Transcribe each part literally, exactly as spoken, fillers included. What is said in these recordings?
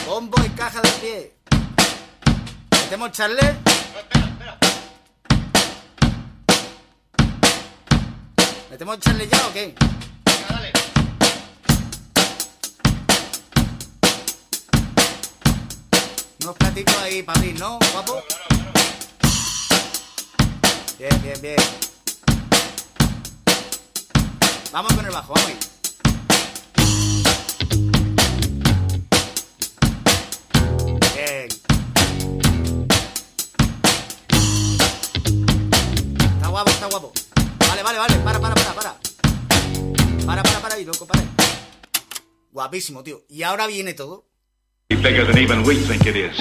Bombo y caja de pie. ¿Metemos charle? No, espera, espera. ¿Metemos charle ya o qué? Venga, dale. Unos platitos ahí para abrir, ¿no, guapo? Claro, claro, claro. Bien, bien, bien. Vamos con el bajo, vamos ahí. Bien. Está guapo, está guapo. Vale, vale, vale. Para, para, para, para. Para, para, para ahí, loco, para ahí. Guapísimo, tío. Y ahora viene todo. Bigger than even we think it is.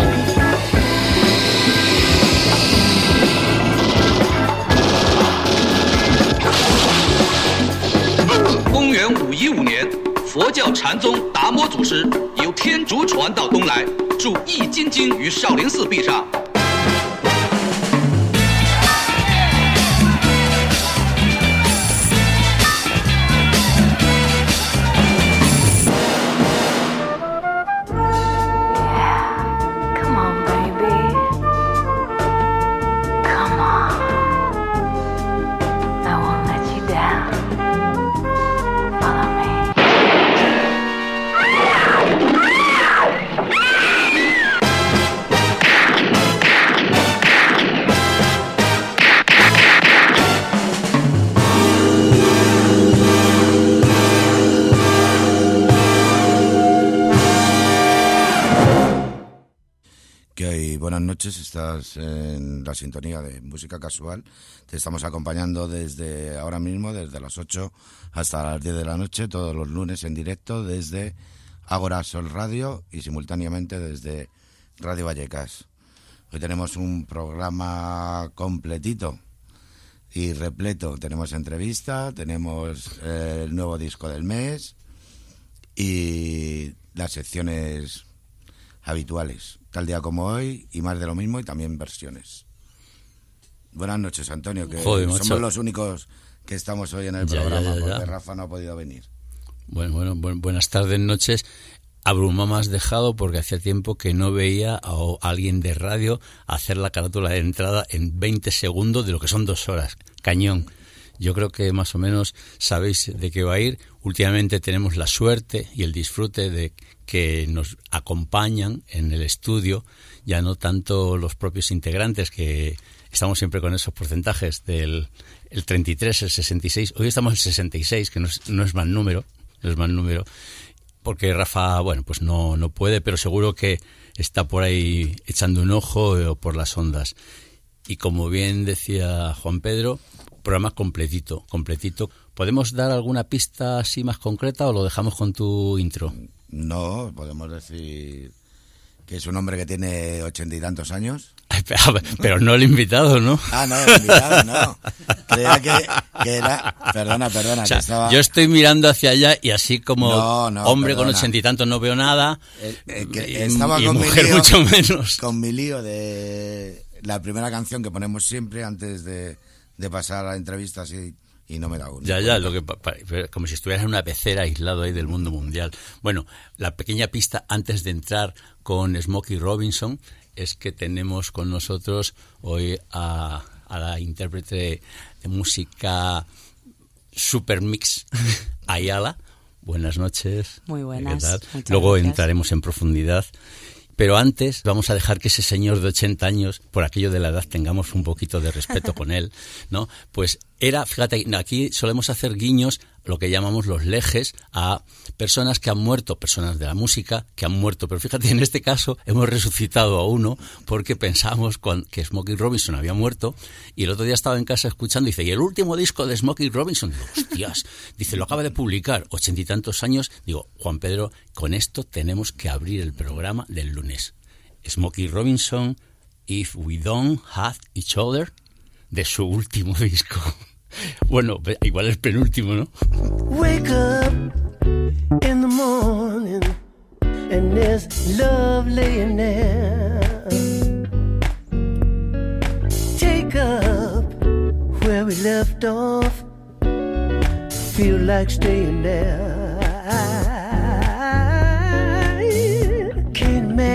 公元五一五年，佛教禅宗达摩祖师由天竺传到东来，著《易筋经》于少林寺壁上。 Buenas noches, estás en la sintonía de Música Casual. Te estamos acompañando desde ahora mismo, desde las ocho hasta las diez de la noche, todos los lunes en directo desde Ágora Sol Radio y simultáneamente desde Radio Vallecas. Hoy tenemos un programa completito y repleto. Tenemos entrevista, tenemos eh, el nuevo disco del mes y las secciones habituales, tal día como hoy, y más de lo mismo, y también versiones. Buenas noches, Antonio, que Joder, somos macho. los únicos que estamos hoy en el Ya, programa, ya, ya, ya. porque Rafa no ha podido venir. Bueno, bueno, bu- buenas tardes, noches. Abrumado me has dejado porque hacía tiempo que no veía a o- a alguien de radio hacer la carátula de entrada en veinte segundos de lo que son dos horas. Cañón. Yo creo que más o menos sabéis de qué va a ir. Últimamente tenemos la suerte y el disfrute de que nos acompañan en el estudio, ya no tanto los propios integrantes, que estamos siempre con esos porcentajes del el treinta y tres, el sesenta y seis. Hoy estamos en el sesenta y seis, que no es, no es mal número, no es mal número, porque Rafa, bueno, pues no, no puede, pero seguro que está por ahí echando un ojo eh, por las ondas. Y como bien decía Juan Pedro, programa completito, completito. ¿Podemos dar alguna pista así más concreta o lo dejamos con tu intro? No, podemos decir que es un hombre que tiene ochenta y tantos años. Ay, pero, pero no el invitado, ¿no? Ah, no, el invitado, no. Creía que, que era... Perdona, perdona, O sea, que estaba... yo estoy mirando hacia allá y así como No, no, hombre perdona. con ochenta y tantos no veo nada, Eh, eh, que y, estaba y con mi mujer lío, mucho menos. con mi lío de la primera canción que ponemos siempre antes de, de pasar a entrevistas y, y no me da uno. Ya, ya, lo que pa- pa- como si estuvieras en una pecera aislado ahí del mundo mundial. Bueno, la pequeña pista antes de entrar con Smokey Robinson es que tenemos con nosotros hoy a, a la intérprete de música Super Mix, Ayala. Buenas noches. Muy buenas, ¿Qué tal? muchas Luego gracias. entraremos en profundidad. Pero antes vamos a dejar que ese señor de ochenta años, por aquello de la edad, tengamos un poquito de respeto con él, ¿no? Pues era, fíjate, aquí solemos hacer guiños, lo que llamamos los lejes, a personas que han muerto, personas de la música que han muerto. Pero fíjate, en este caso hemos resucitado a uno porque pensamos cuan- que Smokey Robinson había muerto, y el otro día estaba en casa escuchando y dice, ¿y el último disco de Smokey Robinson? Digo, hostias, dice, lo acaba de publicar, ochenta y tantos años. Digo, Juan Pedro, con esto tenemos que abrir el programa del lunes. Smokey Robinson, If We Don't Have Each Other, de su último disco. Bueno, igual es penúltimo, ¿no? Wake up in the morning and there's love laying there. Take up where we left off. Feel like staying there. I can't imagine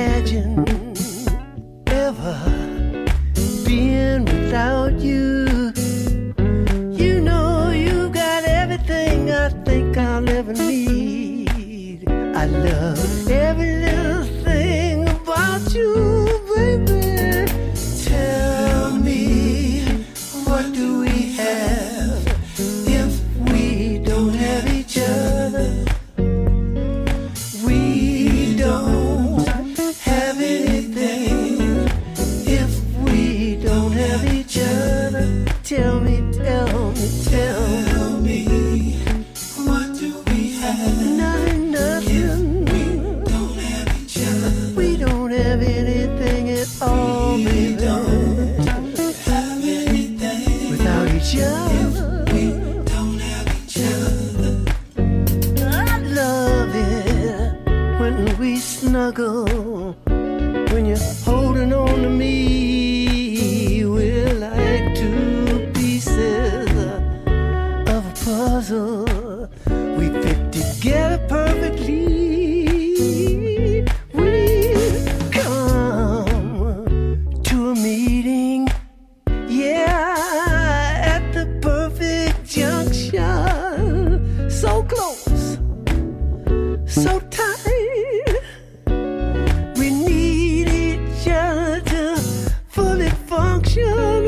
love every little thing about you, baby. Tell me, what do we have if we don't have each other? We don't have anything if we don't have each other. Tell me, tell me, tell me, what do we have? Nothing, nothing. We don't have each other. We don't have anything at all, baby. We don't have anything without each other. We don't have each other. I love it when we snuggle, when you're holding on to me. We're like two pieces of a puzzle. We fit together perfectly. We come to a meeting, yeah, at the perfect junction. So close, so tight. We need each other to fully function.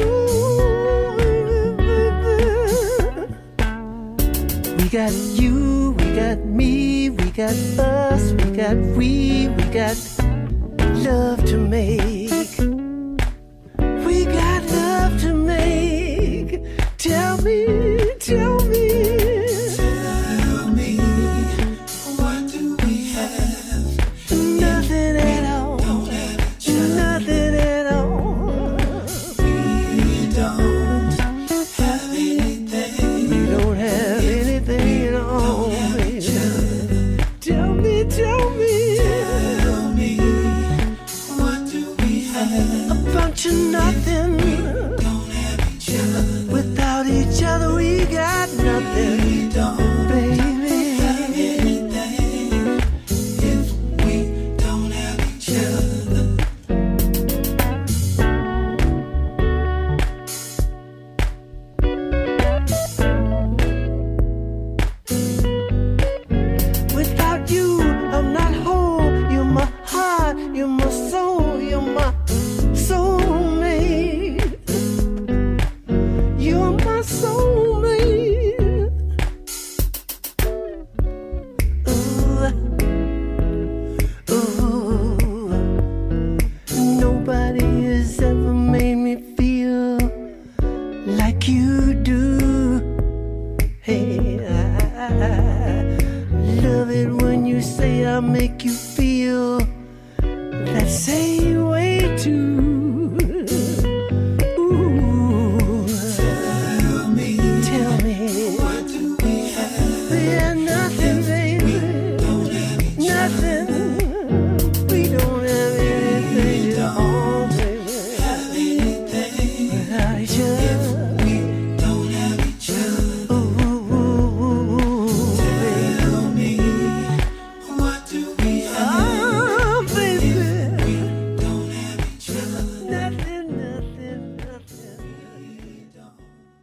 We got you, we got me, we got us, we got we, we got love to make. We got love to make. Tell me, tell me, tell me, what do we have? Nothing at all. Don't have each other. Nothing at all. We don't have anything. We don't have anything at all, baby. Tell me, tell me, tell me, what do we have? A bunch of nothing. We don't have each other. Without each other, we got nothing. We don't, baby, have anything if we don't have each other. Without you, I'm not whole. You're my heart, you're my soul, you're my soulmate. You're my soulmate. Ooh, ooh. Nobody has ever made me feel like you do. Hey, I love it when you say I make you feel that same way too. Ooh, tell me, tell me, what do we have? We have nothing, baby. We don't have each nothing. We don't have anything at all, baby. Have anything without each other. We don't have each other. Ooh, ooh, ooh, ooh, tell me, what do we have? Oh, baby. We don't have each other. Nothing, nothing, nothing. We don't.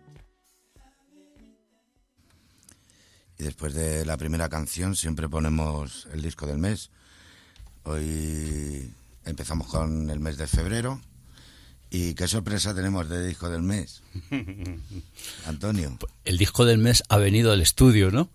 Y después de la primera canción siempre ponemos el disco del mes. Hoy empezamos con el mes de febrero. ¿Y qué sorpresa tenemos de disco del mes? Antonio. El disco del mes ha venido al estudio, ¿no?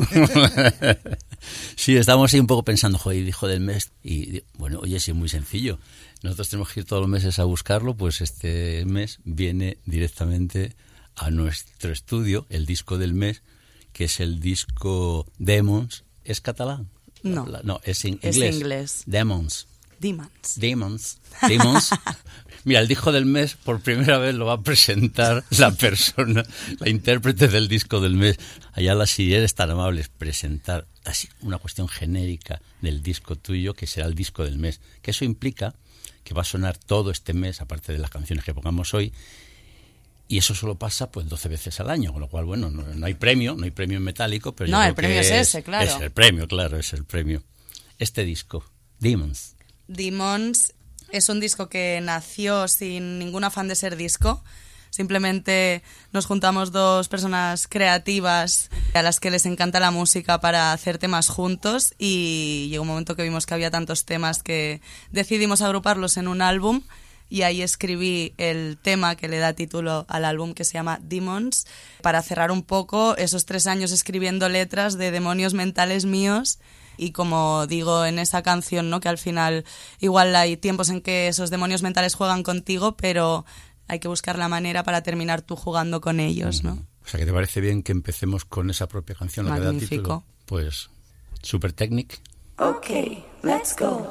Sí, estamos ahí un poco pensando, joder, el disco del mes. Y bueno, oye, sí, es muy sencillo. Nosotros tenemos que ir todos los meses a buscarlo, pues este mes viene directamente a nuestro estudio, el disco del mes, que es el disco Demons. ¿Es catalán? No. No, es en Es inglés. inglés. Demons. Demons. Demons. Demons. Mira, el disco del mes por primera vez lo va a presentar la persona, la intérprete del disco del mes. Ayala, si eres tan amable, es presentar así una cuestión genérica del disco tuyo, que será el disco del mes. Que eso implica que va a sonar todo este mes, aparte de las canciones que pongamos hoy, y eso solo pasa pues doce veces al año, con lo cual, bueno, no, no hay premio, no hay premio en metálico, pero yo No, creo el premio que es ese, claro. Es el premio, claro, es el premio. Este disco, Demons. Demons es un disco que nació sin ningún afán de ser disco, Simplemente nos juntamos dos personas creativas a las que les encanta la música para hacer temas juntos, y llegó un momento que vimos que había tantos temas que decidimos agruparlos en un álbum, y ahí escribí el tema que le da título al álbum, que se llama Demons, para cerrar un poco esos tres años escribiendo letras de demonios mentales míos. Y como digo en esa canción, ¿no?, que al final igual hay tiempos en que esos demonios mentales juegan contigo, pero hay que buscar la manera para terminar tú jugando con ellos, ¿no? O sea, que te parece bien que empecemos con esa propia canción, la que da título. Pues, Super Technic. Okay, let's go.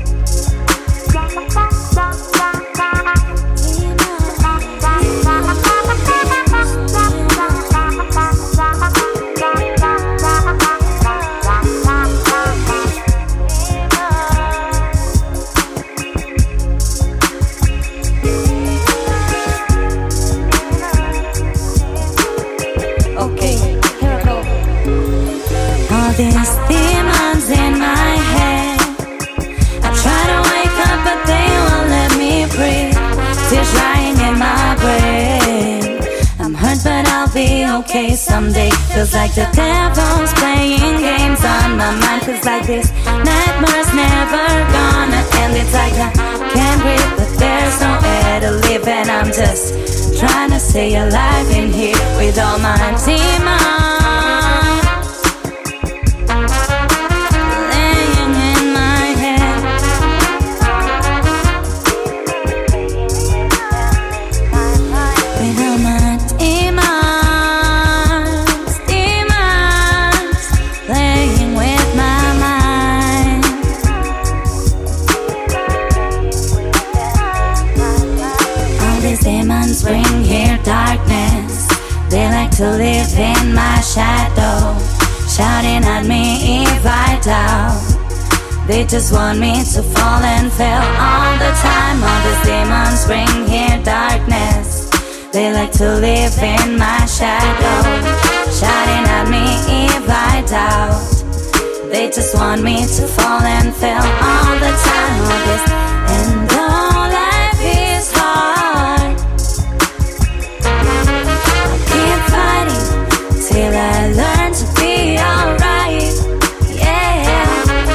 These demons in my head, I try to wake up but they won't let me breathe. Tears lying in my brain. I'm hurt but I'll be okay someday. Feels like the devil's playing games on my mind. Feels like this nightmare's never gonna end. It's like I can't breathe but there's no air to live, and I'm just trying to stay alive in here with all my demons. Bring here darkness. They like to live in my shadow, shouting at me if I doubt. They just want me to fall and fail all the time. All these demons bring here darkness. They like to live in my shadow, shouting at me if I doubt. They just want me to fall and fail all the time. All this, and though life is hard, till I learn to be alright, yeah.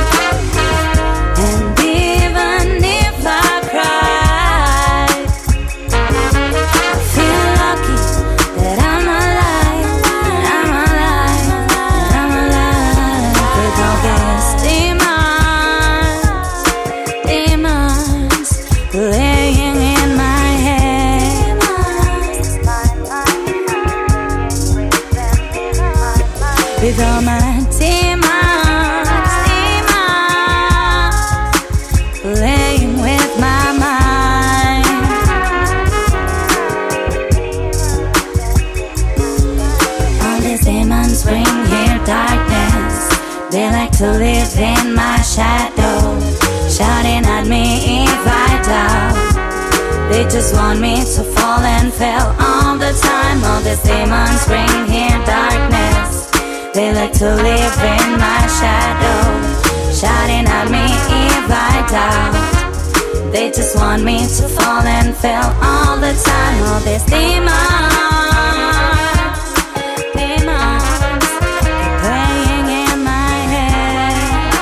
And even if I cry, I feel lucky that I'm alive, that I'm alive, that I'm alive. With all these demons, demons playing in my head. With all my demons, demons playing with my mind. All these demons bring here darkness. They like to live in my shadow, shouting at me if I doubt. They just want me to fall and fail all the time. All these demons bring here darkness. They like to live in my shadow, shouting at me if I doubt. They just want me to fall and fail all the time. All these demons, demons playing in my head.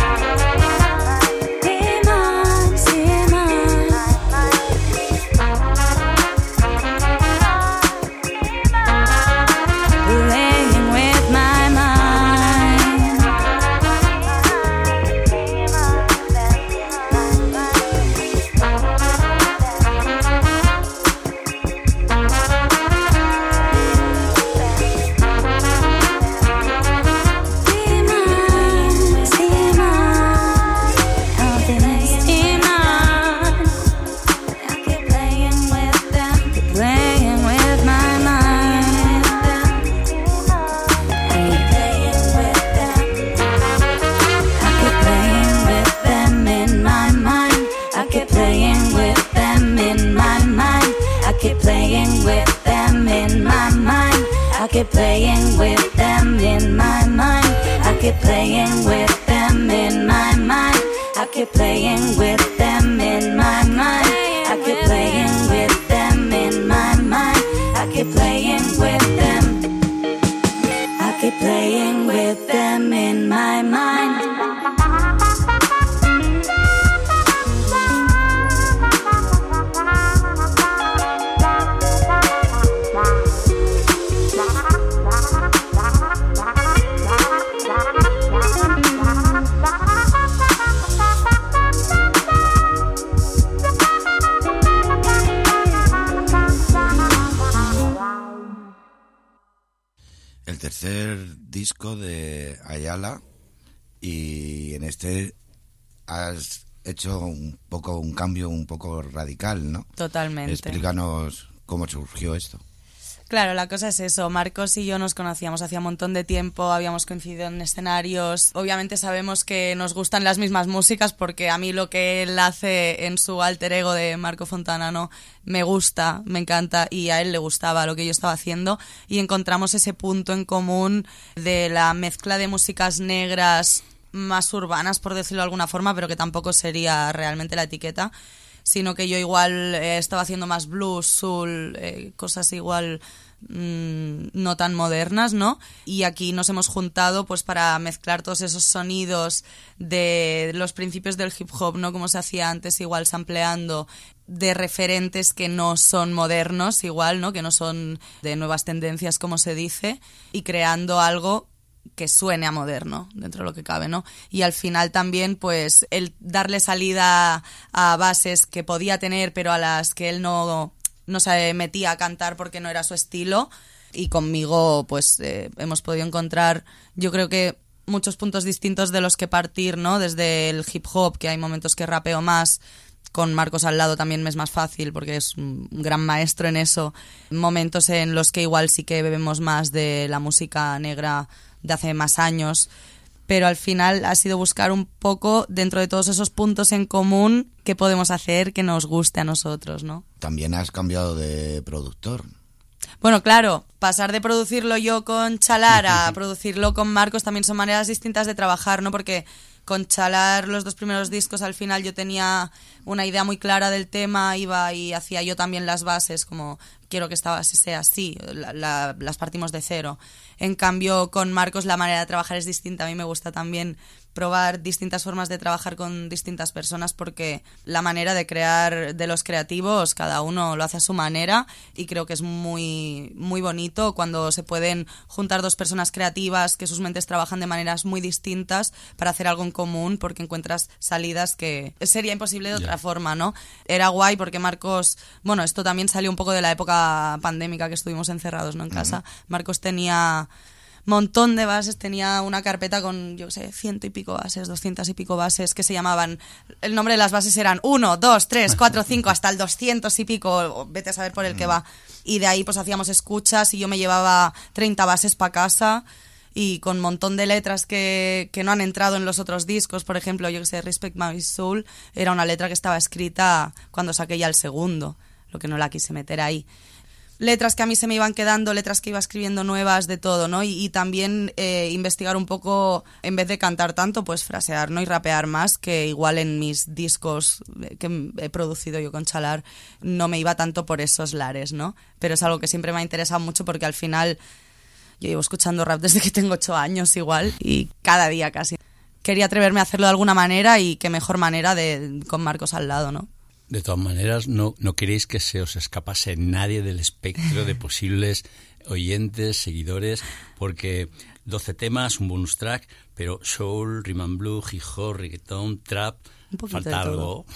Demons, demons playing with my mind. Demons, demons, all these demons. I keep playing with them, keep playing with my mind. I keep playing with them. I keep playing with them in my mind. I keep playing with them in my mind. I keep playing with them in my mind. I keep playing with them in my mind. I keep playing with them in my mind. I keep playing with them in my mind. I keep playing with them in my mind. disco de Ayala y en este has hecho un poco un cambio un poco radical, ¿no? Totalmente. Explícanos cómo surgió esto. Claro, la cosa es eso. Marcos y yo nos conocíamos hacía un montón de tiempo, habíamos coincidido en escenarios. Obviamente sabemos que nos gustan las mismas músicas porque a mí lo que él hace en su alter ego de Marco Fontana, ¿no?, me gusta, me encanta, y a él le gustaba lo que yo estaba haciendo, y encontramos ese punto en común de la mezcla de músicas negras más urbanas, por decirlo de alguna forma, pero que tampoco sería realmente la etiqueta, sino que yo igual eh, estaba haciendo más blues, soul, eh, cosas igual mmm, no tan modernas, ¿no? Y aquí nos hemos juntado pues para mezclar todos esos sonidos de los principios del hip hop, ¿no?, como se hacía antes, igual sampleando de referentes que no son modernos, igual, ¿no?, que no son de nuevas tendencias, como se dice, y creando algo que suene a moderno, dentro de lo que cabe, ¿no? Y al final también, pues, el darle salida a bases que podía tener, pero a las que él no, no se metía a cantar porque no era su estilo. Y conmigo, pues, eh, hemos podido encontrar, yo creo que muchos puntos distintos de los que partir, ¿no? Desde el hip hop, que hay momentos que rapeo más, con Marcos al lado también me es más fácil porque es un gran maestro en eso. Momentos en los que igual sí que bebemos más de la música negra de hace más años, pero al final ha sido buscar un poco dentro de todos esos puntos en común qué podemos hacer que nos guste a nosotros, ¿no? También has cambiado de productor. Bueno, claro, pasar de producirlo yo con Chalar a producirlo con Marcos también son maneras distintas de trabajar, ¿no? Porque con Chalar los dos primeros discos al final yo tenía una idea muy clara del tema, iba y hacía yo también las bases, como quiero que esta base sea así, la, la, las partimos de cero. En cambio, con Marcos la manera de trabajar es distinta. A mí me gusta también probar distintas formas de trabajar con distintas personas porque la manera de crear de los creativos, cada uno lo hace a su manera y creo que es muy, muy bonito cuando se pueden juntar dos personas creativas que sus mentes trabajan de maneras muy distintas para hacer algo en común porque encuentras salidas que sería imposible de otra yeah. forma, ¿no? Era guay porque Marcos, bueno, esto también salió un poco de la época pandémica que estuvimos encerrados, ¿no?, en casa. Uh-huh. Marcos tenía montón de bases, tenía una carpeta con, yo sé, ciento y pico bases, doscientas y pico bases que se llamaban, el nombre de las bases eran uno, dos, tres, cuatro, cinco, hasta el doscientos y pico, vete a saber por el que va. Y de ahí pues hacíamos escuchas y yo me llevaba treinta bases para casa y con un montón de letras que, que no han entrado en los otros discos. Por ejemplo, yo que sé, Respect My Soul era una letra que estaba escrita cuando saqué ya el segundo, lo que no la quise meter ahí. Letras que a mí se me iban quedando, letras que iba escribiendo nuevas, de todo, ¿no? Y, y también eh, investigar un poco, en vez de cantar tanto, pues frasear, ¿no? Y rapear más, que igual en mis discos que he producido yo con Chalar no me iba tanto por esos lares, ¿no? Pero es algo que siempre me ha interesado mucho porque al final yo llevo escuchando rap desde que tengo ocho años igual y cada día casi. Quería atreverme a hacerlo de alguna manera y qué mejor manera de con Marcos al lado, ¿no? De todas maneras, no, no queréis que se os escapase nadie del espectro de posibles oyentes, seguidores, porque doce temas, un bonus track, pero soul, rhythm and blues, hip hop, reggaeton, trap, falta algo.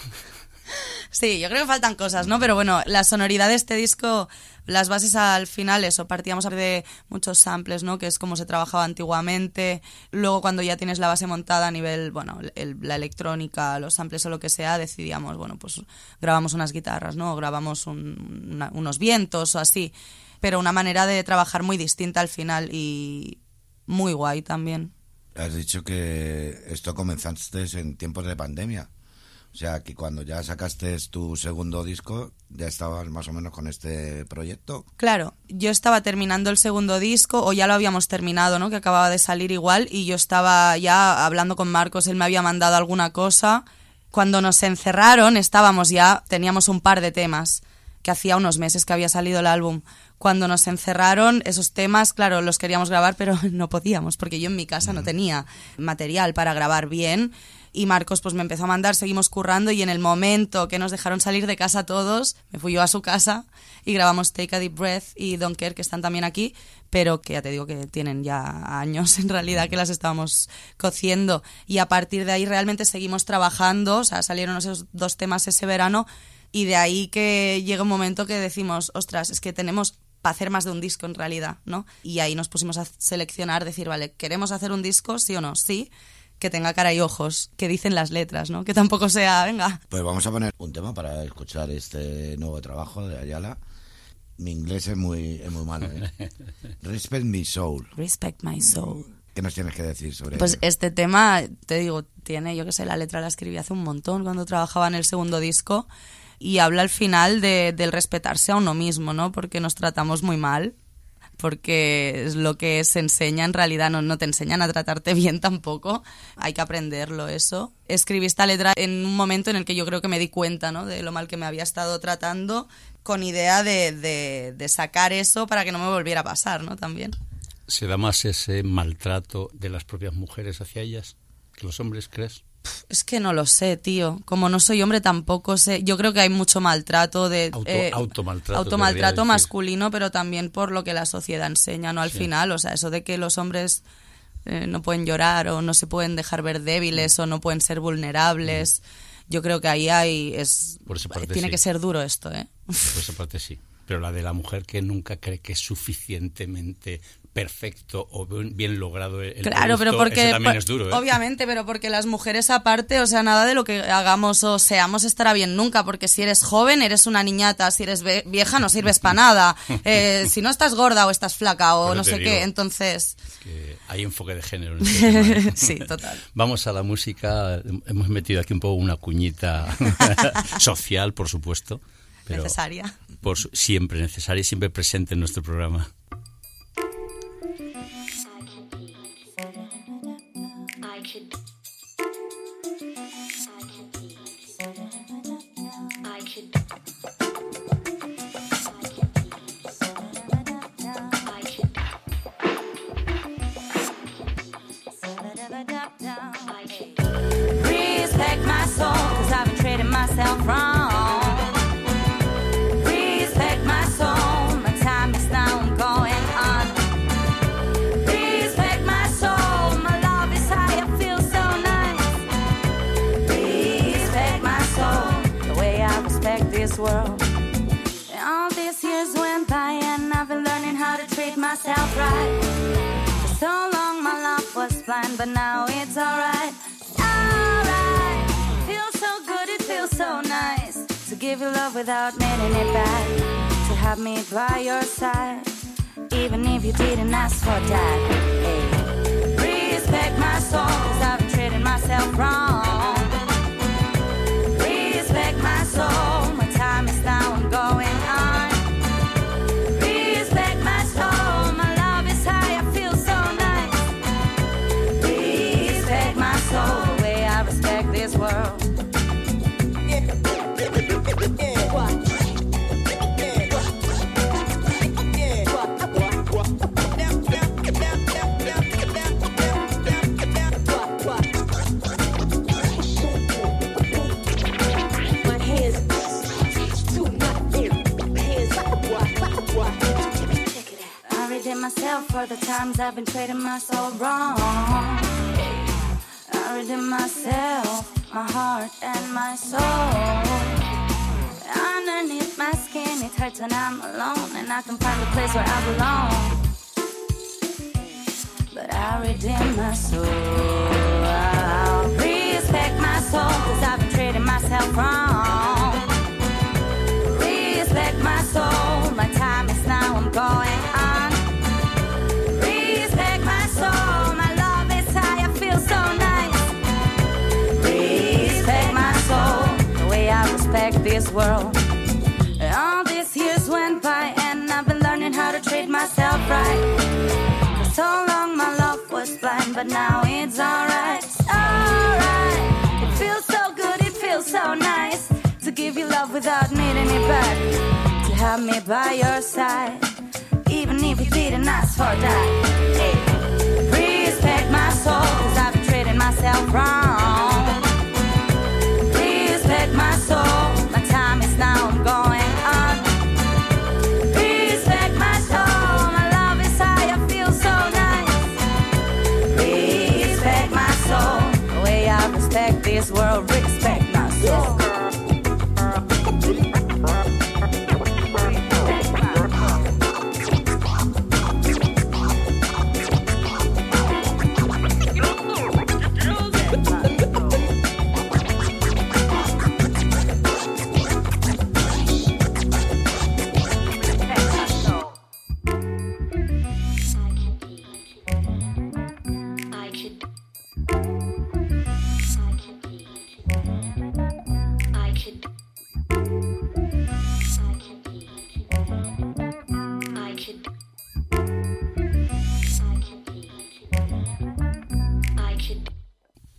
Sí, yo creo que faltan cosas, ¿no? Pero bueno, la sonoridad de este disco, las bases al final, eso, partíamos de muchos samples, ¿no? Que es como se trabajaba antiguamente. Luego, cuando ya tienes la base montada a nivel, bueno, el, la electrónica, los samples o lo que sea, decidíamos, bueno, pues grabamos unas guitarras, ¿no? O grabamos un, una, unos vientos o así. Pero una manera de trabajar muy distinta al final y muy guay también. Has dicho que esto comenzaste en tiempos de pandemia. O sea, que cuando ya sacaste tu segundo disco, ya estabas más o menos con este proyecto. Claro, yo estaba terminando el segundo disco, o ya lo habíamos terminado, ¿no? Que acababa de salir igual, y yo estaba ya hablando con Marcos, él me había mandado alguna cosa. Cuando nos encerraron, estábamos ya, teníamos un par de temas, que hacía unos meses que había salido el álbum. Cuando nos encerraron, esos temas, claro, los queríamos grabar, pero no podíamos, porque yo en mi casa no tenía material para grabar bien. Y Marcos pues me empezó a mandar, seguimos currando y en el momento que nos dejaron salir de casa todos, me fui yo a su casa y grabamos Take a Deep Breath y Don't Care, que están también aquí, pero que ya te digo que tienen ya años en realidad que las estábamos cociendo. Y a partir de ahí realmente seguimos trabajando, o sea, salieron esos dos temas ese verano y de ahí que llega un momento que decimos, ostras, es que tenemos para hacer más de un disco en realidad, ¿no? Y ahí nos pusimos a seleccionar, decir, vale, ¿queremos hacer un disco, sí o no? Sí, que tenga cara y ojos, que dicen las letras, ¿no? Que tampoco sea, venga. Pues vamos a poner un tema para escuchar este nuevo trabajo de Ayala. Mi inglés es muy, es muy malo, ¿eh? Respect My Soul. Respect My Soul. ¿Qué nos tienes que decir sobre Pues ello? este tema, te digo, tiene, yo que sé, la letra la escribí hace un montón cuando trabajaba en el segundo disco y habla al final de, del respetarse a uno mismo, ¿no? Porque nos tratamos muy mal, porque es lo que se enseña en realidad, no, no te enseñan a tratarte bien tampoco, hay que aprenderlo eso. Escribí esta letra en un momento en el que yo creo que me di cuenta, ¿no? De lo mal que me había estado tratando, con idea de, de, de sacar eso para que no me volviera a pasar, ¿no? También. ¿Se da más ese maltrato de las propias mujeres hacia ellas que los hombres, crees? Es que no lo sé, tío. Como no soy hombre tampoco sé. Yo creo que hay mucho maltrato de Auto, eh, automaltrato. Automaltrato masculino, pero también por lo que la sociedad enseña, ¿no? Al sí. final, o sea, eso de que los hombres eh, no pueden llorar o no se pueden dejar ver débiles mm. o no pueden ser vulnerables. Mm. Yo creo que ahí hay es por esa parte tiene sí. que ser duro esto, ¿eh? Por esa parte sí. Pero la de la mujer que nunca cree que es suficientemente perfecto o bien logrado el claro, producto, pero porque eso también es duro, ¿eh? Obviamente, pero porque las mujeres aparte, o sea, nada de lo que hagamos o seamos estará bien nunca, porque si eres joven eres una niñata, si eres vieja no sirves para nada, eh, si no estás gorda o estás flaca o no sé digo, qué, entonces que hay enfoque de género en este tema, ¿eh? Sí, total. Vamos a la música, hemos metido aquí un poco una cuñita social, por supuesto, pero necesaria, por su, siempre necesaria y siempre presente en nuestro programa. Respect my soul, 'cause I've been trading myself wrong. Respect my soul, my time is now going on. Respect my soul, my love is high, I feel so nice. Respect my soul, the way I respect this world. And all these years went by and I've been learning how to treat myself right. For so long my love was blind, but now it's alright. So nice to give you love without meaning it back, to have me by your side, even if you didn't ask for that. Hey. Respect my soul, 'cause I've been treating myself wrong. Respect my soul, my time is now, I'm going on. Respect my soul, my love is high, I feel so nice. Respect my soul, the way I respect this world. Myself for the times I've been trading my soul wrong. I redeem myself, my heart and my soul. Underneath my skin it hurts when I'm alone, and I can find a place where I belong. But I redeem my soul. I'll respect my soul, 'cause I've been trading myself wrong. Respect my soul, my time is now, I'm going on. Respect this world. All these years went by and I've been learning how to treat myself right. For so long my love was blind, but now it's alright. It's alright. It feels so good, it feels so nice to give you love without needing it back, to have me by your side, even if you didn't ask for that. Hey. Respect my soul, 'cause I've been treating myself wrong. Respect my soul, my time is now, I'm going on. Respect my soul, my love is high, I feel so nice. Respect my soul, the way I respect this world. Respect my soul. Respect my soul.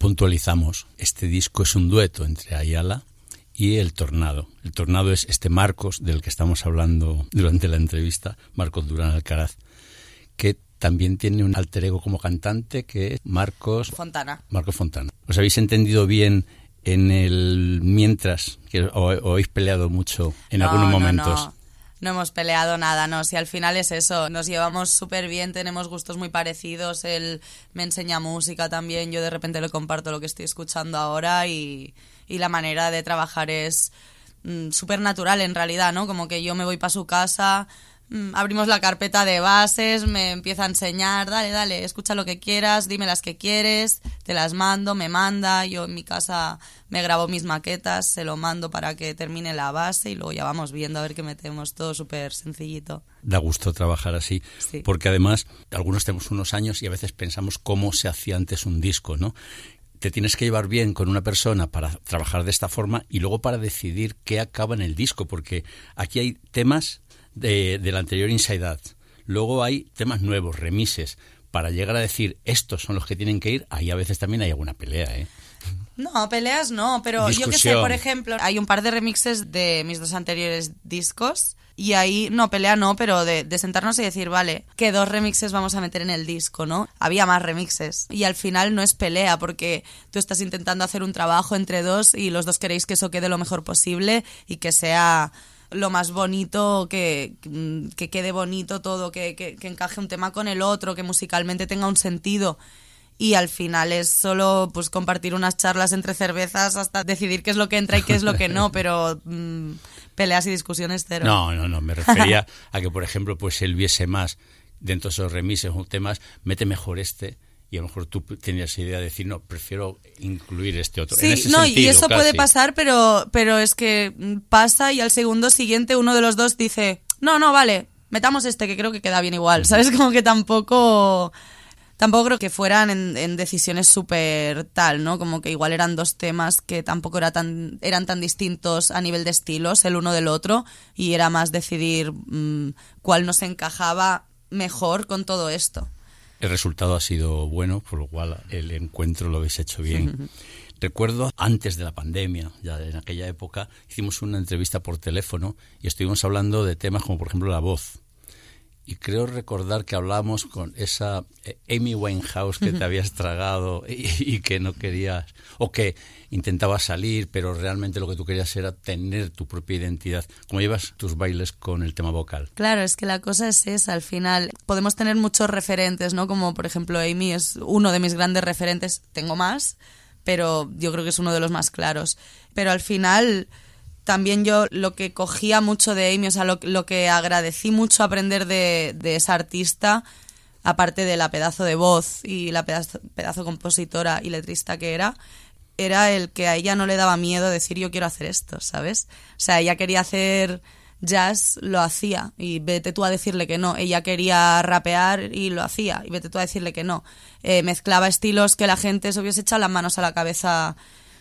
puntualizamos, este disco es un dueto entre Ayala y El Tornado. El Tornado es este Marcos del que estamos hablando durante la entrevista, Marcos Durán Alcaraz, que también tiene un alter ego como cantante que es Marcos Fontana. Marcos Fontana. ¿Os habéis entendido bien en el mientras que o, o habéis peleado mucho en no, algunos no, momentos? No. No hemos peleado nada, no. Si al final es eso, nos llevamos súper bien, tenemos gustos muy parecidos. Él me enseña música también, yo de repente le comparto lo que estoy escuchando ahora y, y la manera de trabajar es mm, súper natural en realidad, ¿no? Como que yo me voy para su casa, mm, abrimos la carpeta de bases, me empieza a enseñar, dale, dale, escucha lo que quieras, dime las que quieres, te las mando, me manda, yo en mi casa me grabo mis maquetas, se lo mando para que termine la base y luego ya vamos viendo a ver qué metemos, todo súper sencillito. Da gusto trabajar así, sí. Porque además algunos tenemos unos años y a veces pensamos cómo se hacía antes un disco, ¿no? Te tienes que llevar bien con una persona para trabajar de esta forma y luego para decidir qué acaba en el disco, porque aquí hay temas de, del anterior Inside Out, luego hay temas nuevos, remises, para llegar a decir estos son los que tienen que ir, ahí a veces también hay alguna pelea, ¿eh? No, peleas no, pero Discusión. Yo que sé, por ejemplo, hay un par de remixes de mis dos anteriores discos y ahí, no, pelea no, pero de, de sentarnos y decir, vale, ¿qué dos remixes vamos a meter en el disco, no? Había más remixes y al final no es pelea porque tú estás intentando hacer un trabajo entre dos y los dos queréis que eso quede lo mejor posible y que sea lo más bonito, que, que quede bonito todo, que, que, que encaje un tema con el otro, que musicalmente tenga un sentido. Y al final es solo pues compartir unas charlas entre cervezas hasta decidir qué es lo que entra y qué es lo que no, pero mmm, peleas y discusiones cero. No, no, no, me refería a que, por ejemplo, pues él viese más dentro de esos remises o temas, mete mejor este, y a lo mejor tú tenías idea de decir, no, prefiero incluir este otro. Sí, en ese no, sentido, y eso casi. puede pasar, pero, pero es que pasa y al segundo siguiente uno de los dos dice, no, no, vale, metamos este que creo que queda bien igual, ¿sabes? Como que tampoco... Tampoco creo que fueran en, en decisiones súper tal, ¿no? Como que igual eran dos temas que tampoco era tan, eran tan distintos a nivel de estilos el uno del otro y era más decidir mmm, cuál nos encajaba mejor con todo esto. El resultado ha sido bueno, por lo cual el encuentro lo habéis hecho bien. Recuerdo antes de la pandemia, ya en aquella época, hicimos una entrevista por teléfono y estuvimos hablando de temas como por ejemplo la voz. Y creo recordar que hablábamos con esa Amy Winehouse que te habías tragado y, y que no querías, o que intentabas salir, pero realmente lo que tú querías era tener tu propia identidad. ¿Cómo llevas tus bailes con el tema vocal? Claro, es que la cosa es esa, al final. Podemos tener muchos referentes, ¿no? Como por ejemplo Amy es uno de mis grandes referentes, tengo más, pero yo creo que es uno de los más claros. Pero al final... También yo lo que cogía mucho de Amy, o sea, lo, lo que agradecí mucho aprender de, de esa artista, aparte de la pedazo de voz y la pedazo, pedazo compositora y letrista que era, era el que a ella no le daba miedo decir yo quiero hacer esto, ¿sabes? O sea, ella quería hacer jazz, lo hacía y vete tú a decirle que no. Ella quería rapear y lo hacía y vete tú a decirle que no. Eh, mezclaba estilos que la gente se hubiese echado las manos a la cabeza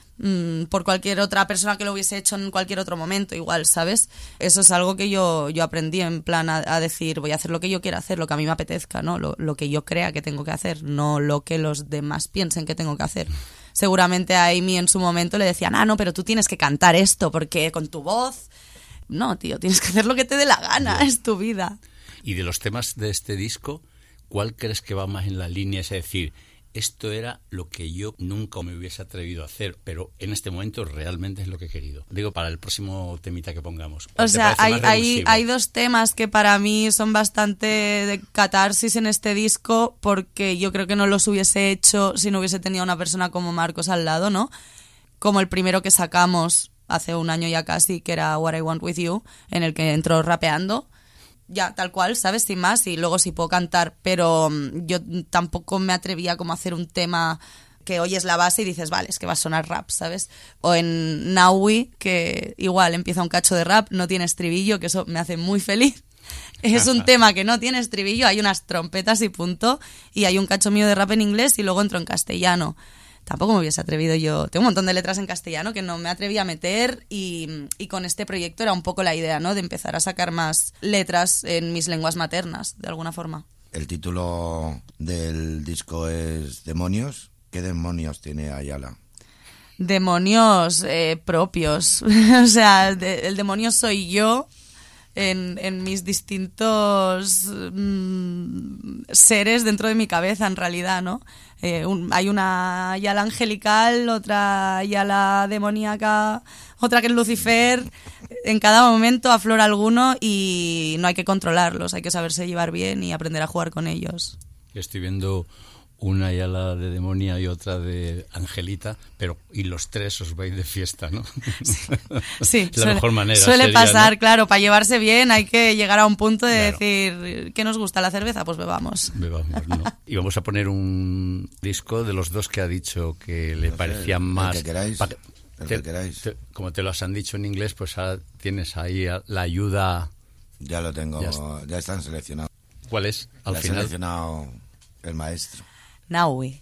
por cualquier otra persona que lo hubiese hecho en cualquier otro momento, igual, ¿sabes? Eso es algo que yo, yo aprendí en plan a, a decir, voy a hacer lo que yo quiera hacer, lo que a mí me apetezca, ¿no? Lo, lo que yo crea que tengo que hacer, no lo que los demás piensen que tengo que hacer. Seguramente a Amy en su momento le decían, ah, no, pero tú tienes que cantar esto, porque con tu voz... No, tío, tienes que hacer lo que te dé la gana, yeah. Es tu vida. Y de los temas de este disco, ¿cuál crees que va más en la línea? Es decir... Esto era lo que yo nunca me hubiese atrevido a hacer, pero en este momento realmente es lo que he querido. Digo, para el próximo temita que pongamos. O sea, hay, hay, hay dos temas que para mí son bastante de catarsis en este disco, porque yo creo que no los hubiese hecho si no hubiese tenido una persona como Marcos al lado, ¿no? Como el primero que sacamos hace un año ya casi, que era What I Want With You, en el que entró rapeando. Ya, tal cual, ¿sabes? Sin más, y luego sí puedo cantar, pero yo tampoco me atrevía como a hacer un tema que oyes la base y dices, vale, es que va a sonar rap, ¿sabes? O en Now We, que igual empieza un cacho de rap, no tiene estribillo, que eso me hace muy feliz. Es un tema que no tiene estribillo, hay unas trompetas y punto, y hay un cacho mío de rap en inglés y luego entro en castellano. Tampoco me hubiese atrevido yo. Tengo un montón de letras en castellano que no me atreví a meter y, y con este proyecto era un poco la idea, ¿no? De empezar a sacar más letras en mis lenguas maternas, de alguna forma. El título del disco es Demonios ¿Qué demonios tiene Ayala? Demonios eh, propios. O sea, de, el demonio soy yo en, en mis distintos mmm, seres dentro de mi cabeza, en realidad, ¿no? Eh, un, hay una Ayala angelical, otra Ayala demoníaca, otra que es Lucifer. En cada momento aflora alguno y no hay que controlarlos, hay que saberse llevar bien y aprender a jugar con ellos. Estoy viendo una Ayala de demonia y otra de angelita, pero y los tres os vais de fiesta, ¿no? Sí, sí, es la suele, mejor manera. Suele sería, pasar, ¿no? Claro, para llevarse bien hay que llegar a un punto de Claro. decir, ¿qué nos gusta la cerveza? Pues bebamos. Bebamos, ¿no? Y vamos a poner un disco de los dos que ha dicho que le No sé, parecía el más... que queráis, pa- el te- que queráis. te- como te lo han dicho en inglés, pues ahora tienes ahí a- la ayuda... Ya lo tengo, Ya ya, está. están seleccionados. ¿Cuál es? Al Ya ha final. seleccionado el maestro. Now we.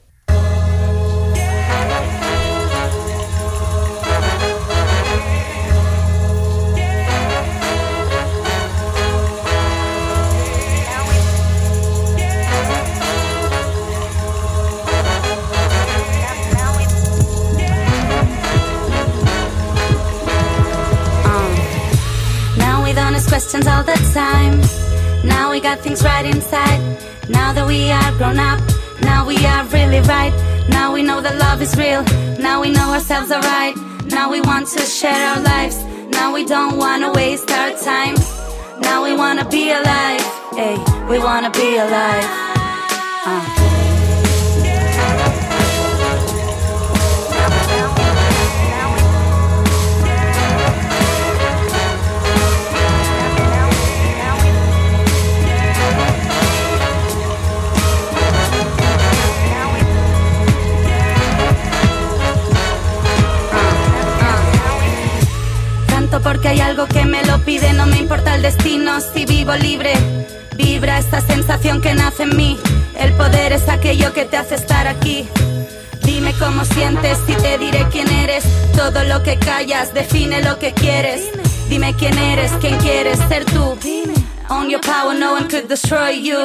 Now we don't ask questions all the time. Now we got things right inside. Now that we are grown up, now we are really right. Now we know that love is real. Now we know ourselves are right. Now we want to share our lives. Now we don't want to waste our time. Now we want to be alive. Hey, we want to be alive. Uh. Canto porque hay algo que me lo pide, no me importa el destino si vivo libre. Vibra esta sensación que nace en mí. El poder es aquello que te hace estar aquí. Dime cómo sientes y te diré quién eres. Todo lo que callas define lo que quieres. Dime quién eres, quién quieres ser tú. Own your power, no one could destroy you.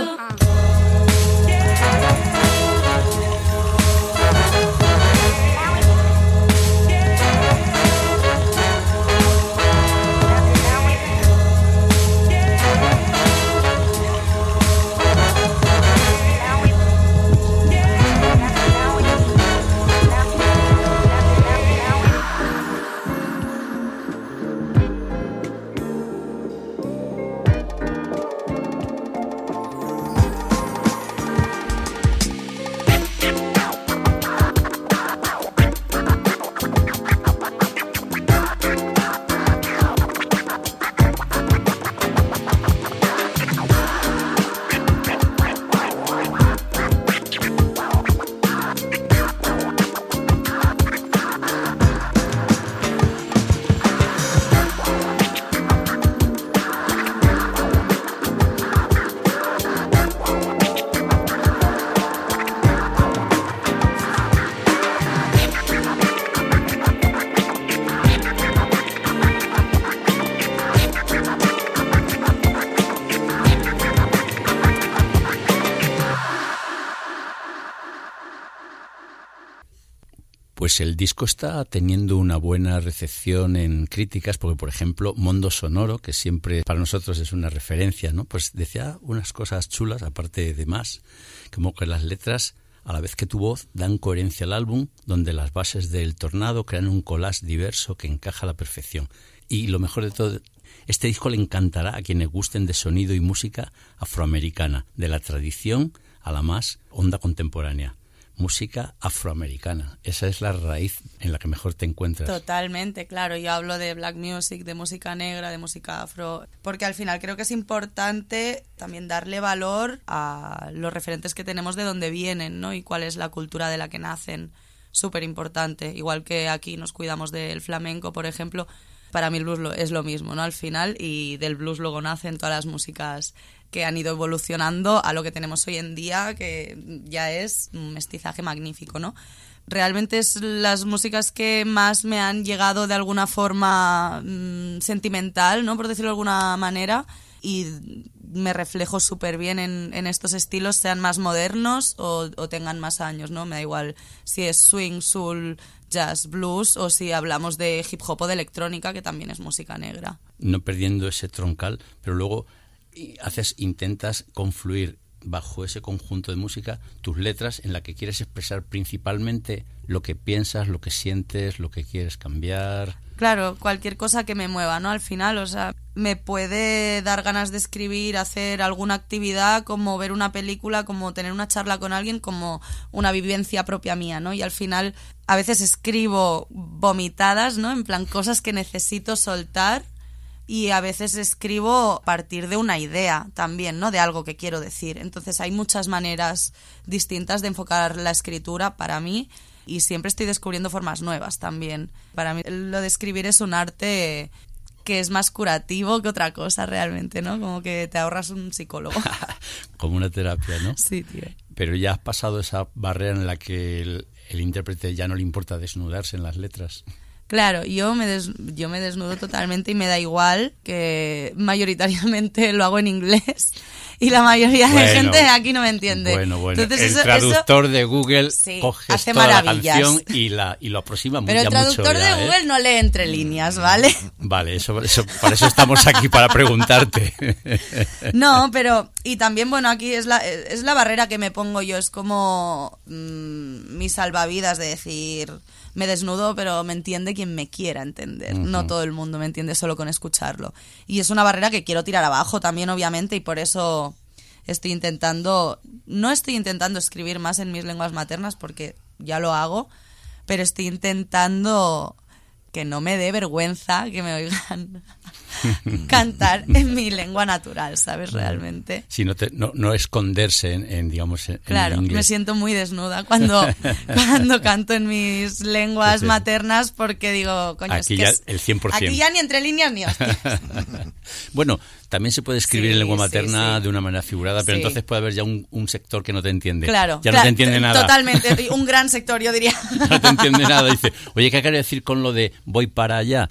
Pues el disco está teniendo una buena recepción en críticas, porque por ejemplo Mondo Sonoro, que siempre para nosotros es una referencia, ¿no? Pues decía unas cosas chulas, aparte de más, como que las letras, a la vez que tu voz, dan coherencia al álbum, donde las bases del tornado crean un collage diverso que encaja a la perfección. Y lo mejor de todo, este disco le encantará a quienes gusten de sonido y música afroamericana, de la tradición a la más onda contemporánea. Música afroamericana, esa es la raíz en la que mejor te encuentras. Totalmente, claro. Yo hablo de black music, de música negra, de música afro, porque al final creo que es importante también darle valor a los referentes que tenemos de dónde vienen, ¿no? Y cuál es la cultura de la que nacen. Súper importante. Igual que aquí nos cuidamos del flamenco, por ejemplo, para mí el blues lo, es lo mismo, ¿no? Al final, y del blues luego nacen todas las músicas que han ido evolucionando a lo que tenemos hoy en día, que ya es un mestizaje magnífico, ¿no? Realmente es las músicas que más me han llegado de alguna forma mmm, sentimental, ¿no? Por decirlo de alguna manera, y me reflejo súper bien en, en estos estilos, sean más modernos o, o tengan más años, ¿no? Me da igual si es swing, soul, jazz, blues o si hablamos de hip hop o de electrónica, que también es música negra. No perdiendo ese troncal, pero luego haces, intentas confluir bajo ese conjunto de música tus letras en la que quieres expresar principalmente lo que piensas, lo que sientes, lo que quieres cambiar. Claro, cualquier cosa que me mueva, ¿no? Al final, o sea, me puede dar ganas de escribir, hacer alguna actividad, como ver una película, como tener una charla con alguien, como una vivencia propia mía, ¿no? Y al final, a veces escribo vomitadas, ¿no? En plan, cosas que necesito soltar. Y a veces escribo a partir de una idea también, ¿no? De algo que quiero decir. Entonces hay muchas maneras distintas de enfocar la escritura para mí y siempre estoy descubriendo formas nuevas también. Para mí lo de escribir es un arte que es más curativo que otra cosa realmente, ¿no? Como que te ahorras un psicólogo. Como una terapia, ¿no? Sí, tío. Pero ya has pasado esa barrera en la que el, el intérprete ya no le importa desnudarse en las letras. Claro, yo me, des, yo me desnudo totalmente y me da igual, que mayoritariamente lo hago en inglés y la mayoría bueno, de gente aquí no me entiende. Bueno, bueno, entonces, el eso, traductor eso, de Google sí, coge hace toda maravillas. la canción y, la, y lo aproxima mucho. Pero el traductor ya, de ¿eh? Google no lee entre líneas, ¿vale? Vale, eso, eso, para eso estamos aquí, para preguntarte. No, pero, y también, bueno, aquí es la, es la barrera que me pongo yo, es como mmm, mi salvavidas de decir... Me desnudo, pero me entiende quien me quiera entender. Uh-huh. No todo el mundo me entiende solo con escucharlo. Y es una barrera que quiero tirar abajo también, obviamente, y por eso estoy intentando... No estoy intentando escribir más en mis lenguas maternas, porque ya lo hago, pero estoy intentando que no me dé vergüenza que me oigan cantar en mi lengua natural, ¿sabes? Realmente. Sí, no, te, no, no esconderse en, en digamos, en, claro, en inglés. Me siento muy desnuda cuando, cuando canto en mis lenguas sí, sí. maternas porque digo, coño, aquí es que ya es, el cien por ciento. Aquí ya ni entre líneas ni hostias. Bueno, también se puede escribir sí, en lengua materna sí, sí. de una manera figurada, pero sí. entonces puede haber ya un, un sector que no te entiende. Claro. Ya claro, no te entiende nada. Totalmente, un gran sector, yo diría. No te entiende nada. Dice, oye, ¿qué quiere decir con lo de voy para allá?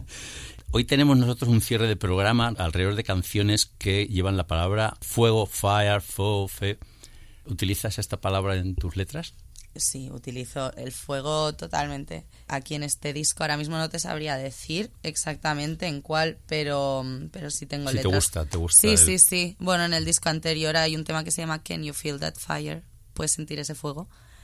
Hoy tenemos nosotros un cierre de programa alrededor de canciones que llevan la palabra fuego, fire, fuego, fe. ¿Utilizas esta palabra en tus letras? Sí, utilizo el fuego totalmente. Aquí en este disco ahora mismo no te sabría decir exactamente en cuál, pero, pero sí tengo sí, letras. te gusta, te gusta. Sí, el... sí, sí. Bueno, en el disco anterior hay un tema que se llama Can You Feel That Fire? ¿Puedes sentir ese fuego?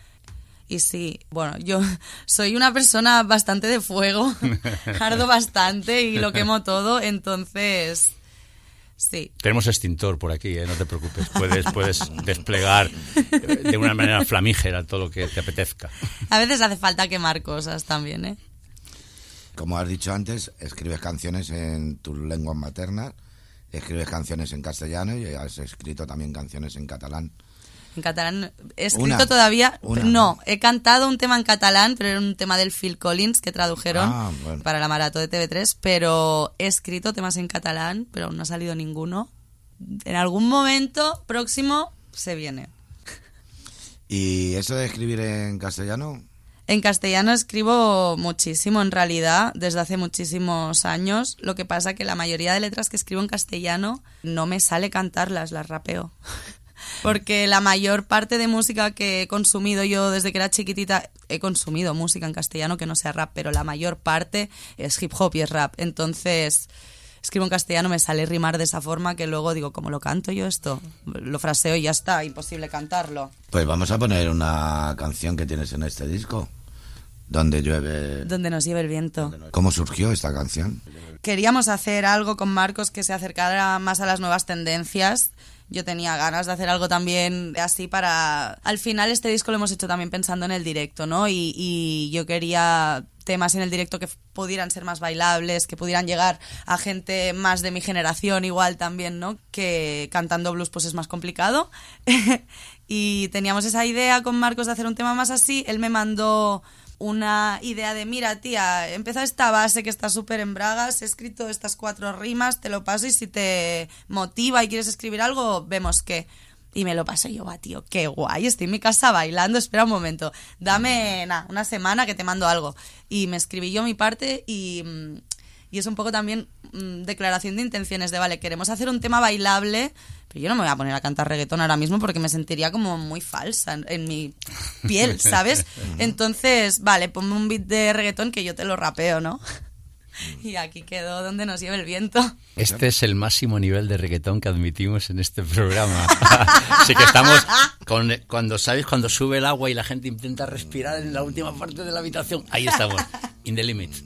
Y sí, bueno, yo soy una persona bastante de fuego, ardo bastante y lo quemo todo, entonces, sí. Tenemos extintor por aquí, ¿eh? No te preocupes, puedes, puedes desplegar de una manera flamígera todo lo que te apetezca. A veces hace falta quemar cosas también, ¿eh? Como has dicho antes, escribes canciones en tus lenguas maternas, escribes canciones en castellano y has escrito también canciones en catalán. En catalán he escrito una, todavía... Una. No, he cantado un tema en catalán, pero era un tema del Phil Collins que tradujeron ah, bueno. para la maratón de T V tres, pero he escrito temas en catalán, pero aún no ha salido ninguno. En algún momento próximo se viene. ¿Y eso de escribir en castellano? En castellano escribo muchísimo, en realidad, desde hace muchísimos años. Lo que pasa que la mayoría de letras que escribo en castellano no me sale cantarlas, las rapeo. Porque la mayor parte de música que he consumido yo desde que era chiquitita, he consumido música en castellano que no sea rap, pero la mayor parte es hip hop y es rap. Entonces, escribo en castellano, me sale rimar de esa forma que luego digo, ¿cómo lo canto yo esto? Lo fraseo y ya está, imposible cantarlo. Pues vamos a poner una canción que tienes en este disco, Donde llueve... Donde nos lleve el viento. ¿Cómo surgió esta canción? Queríamos hacer algo con Marcos que se acercara más a las nuevas tendencias. Yo tenía ganas de hacer algo también así para... Al final este disco lo hemos hecho también pensando en el directo, ¿no? Y, y yo quería temas en el directo que pudieran ser más bailables, que pudieran llegar a gente más de mi generación igual también, ¿no? Que cantando blues pues es más complicado. Y teníamos esa idea con Marcos de hacer un tema más así. Él me mandó una idea de, mira, tía, empieza esta base que está súper en bragas, he escrito estas cuatro rimas, te lo paso y si te motiva y quieres escribir algo, vemos qué. Y me lo pasé y yo, va, tío, qué guay, estoy en mi casa bailando, espera un momento, dame na, una semana que te mando algo. Y me escribí yo mi parte y, Y es un poco también mmm, declaración de intenciones de, vale, queremos hacer un tema bailable, pero yo no me voy a poner a cantar reggaetón ahora mismo porque me sentiría como muy falsa en, en mi piel, ¿sabes? Entonces, vale, ponme un beat de reggaetón que yo te lo rapeo, ¿no? Y aquí quedó donde nos lleve el viento. Este es el máximo nivel de reggaetón que admitimos en este programa. Así que estamos con, cuando sabes cuando sube el agua y la gente intenta respirar en la última parte de la habitación. Ahí estamos, in the limit.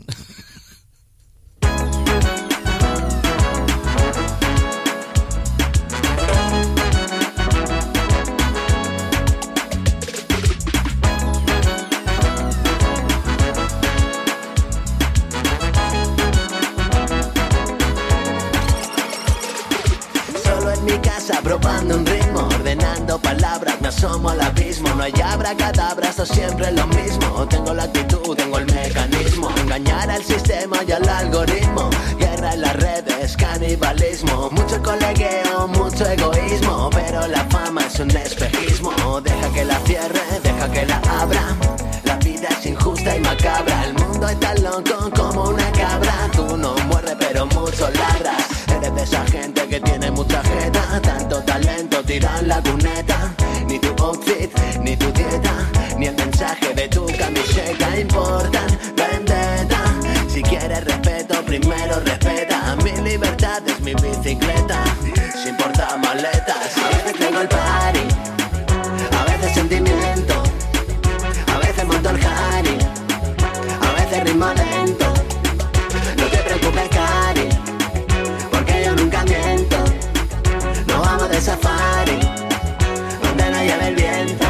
Probando un ritmo, ordenando palabras, me asomo al abismo. No hay abracadabra, esto siempre es lo mismo. Tengo la actitud, tengo el mecanismo. Engañar al sistema y al algoritmo. Guerra en las redes, canibalismo. Mucho colegueo, mucho egoísmo. Pero la fama es un espejismo. Deja que la cierre, deja que la abra. La vida es injusta y macabra. El mundo está loco como una cabra. Tú no muerdes pero mucho ladras. Eres de esa gente que tiene mucha jeta. Tanto talento tiran la cuneta. Ni tu outfit, ni tu dieta, ni el mensaje de tu camiseta importan. Vendetta, si quieres respeto primero respeta. Mi libertad es mi bicicleta, sin portamaletas. A veces tengo el party, a veces sentimiento, a veces monto el Harry, a veces ritmo lento. No te preocupes, Cari, porque yo nunca miento. Nos vamos de safari, donde nos lleve el viento.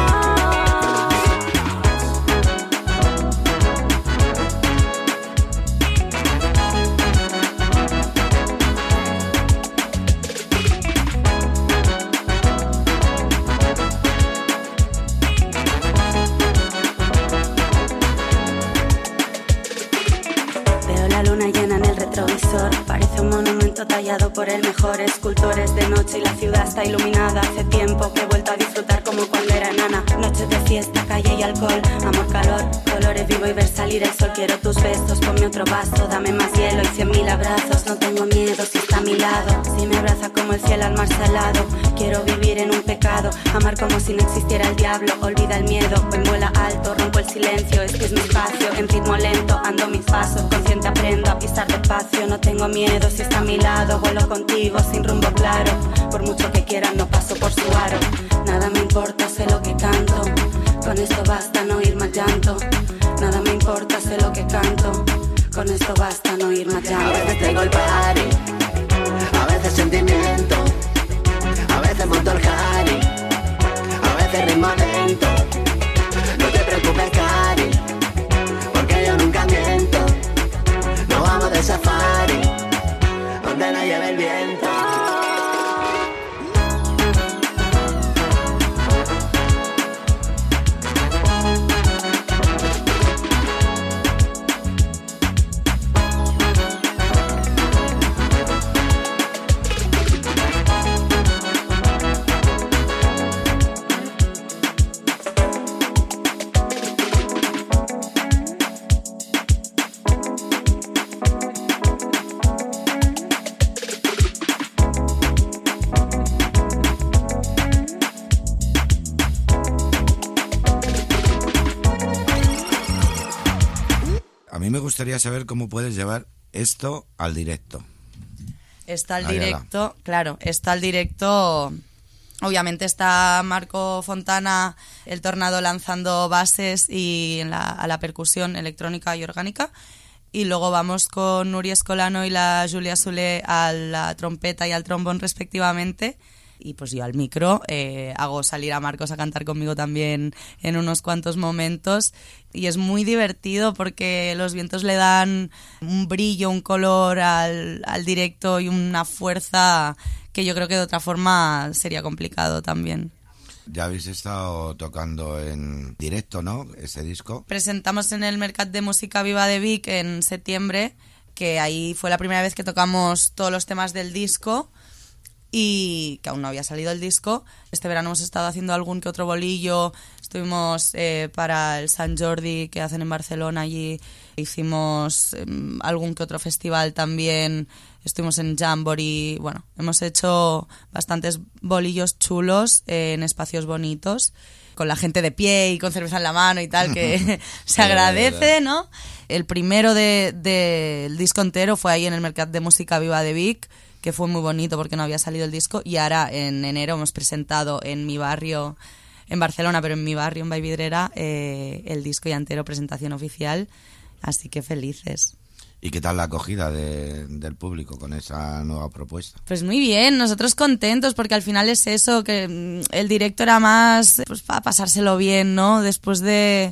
Parece un monumento tallado por el mejor escultor. Es de noche y la ciudad está iluminada. Hace tiempo que he vuelto a disfrutar como cuando era enana. Noches de fiesta, calle y alcohol. Amor, calor, colores, vivo y ver salir el sol. Quiero tus besos, ponme otro vaso. Dame más hielo y cien mil abrazos. No tengo miedo si está a mi lado. Si me abraza como el cielo al mar salado. Quiero vivir en un pecado. Amar como si no existiera el diablo. Olvida el miedo, hoy vuela alto. Rompo el silencio, este es mi espacio. En ritmo lento ando mis pasos. Consciente aprendo a pisar despacio. No tengo miedo si está a mi lado. Vuelo contigo sin rumbo claro. Por mucho que quieran no paso por su aro. Nada me importa, sé lo que canto. Con esto basta, no ir más llanto. Nada me importa, sé lo que canto. Con esto basta, no ir más llanto. A veces tengo el party, a veces sentimiento, a veces monto el Harry, a veces ritmo lento. No te preocupes, Cari, porque yo nunca miento. Nos vamos de safari, donde nos lleve el viento. Me gustaría saber cómo puedes llevar esto al directo. Está al Ayala. directo, claro, está al directo. Obviamente está Marco Fontana, el Tornado, lanzando bases y en la, a la percusión electrónica y orgánica. Y luego vamos con Nuri Escolano y la Julia Soler a la trompeta y al trombón respectivamente. Y pues yo al micro, eh, hago salir a Marcos a cantar conmigo también en unos cuantos momentos. Y es muy divertido porque los vientos le dan un brillo, un color al, al directo y una fuerza que yo creo que de otra forma sería complicado también. Ya habéis estado tocando en directo, ¿no? Ese disco. Presentamos en el Mercat de Música Viva de Vic en septiembre, que ahí fue la primera vez que tocamos todos los temas del disco. Y que aún no había salido el disco. Este verano hemos estado haciendo algún que otro bolillo, Estuvimos eh, para el Sant Jordi que hacen en Barcelona allí. Hicimos eh, algún que otro festival también. Estuvimos en Jamboree. Bueno, hemos hecho bastantes bolillos chulos eh, en espacios bonitos, con la gente de pie y con cerveza en la mano y tal, que se agradece, ¿no? El primero del de, de disco entero fue ahí en el Mercat de Música Viva de Vic, que fue muy bonito porque no había salido el disco, y ahora en enero hemos presentado en mi barrio, en Barcelona, pero en mi barrio, en Vallvidrera, eh, el disco ya entero, presentación oficial, así que felices. ¿Y qué tal la acogida de, del público con esa nueva propuesta? Pues muy bien, nosotros contentos porque al final es eso, que mm, el directo era más pues para pasárselo bien, ¿no? Después de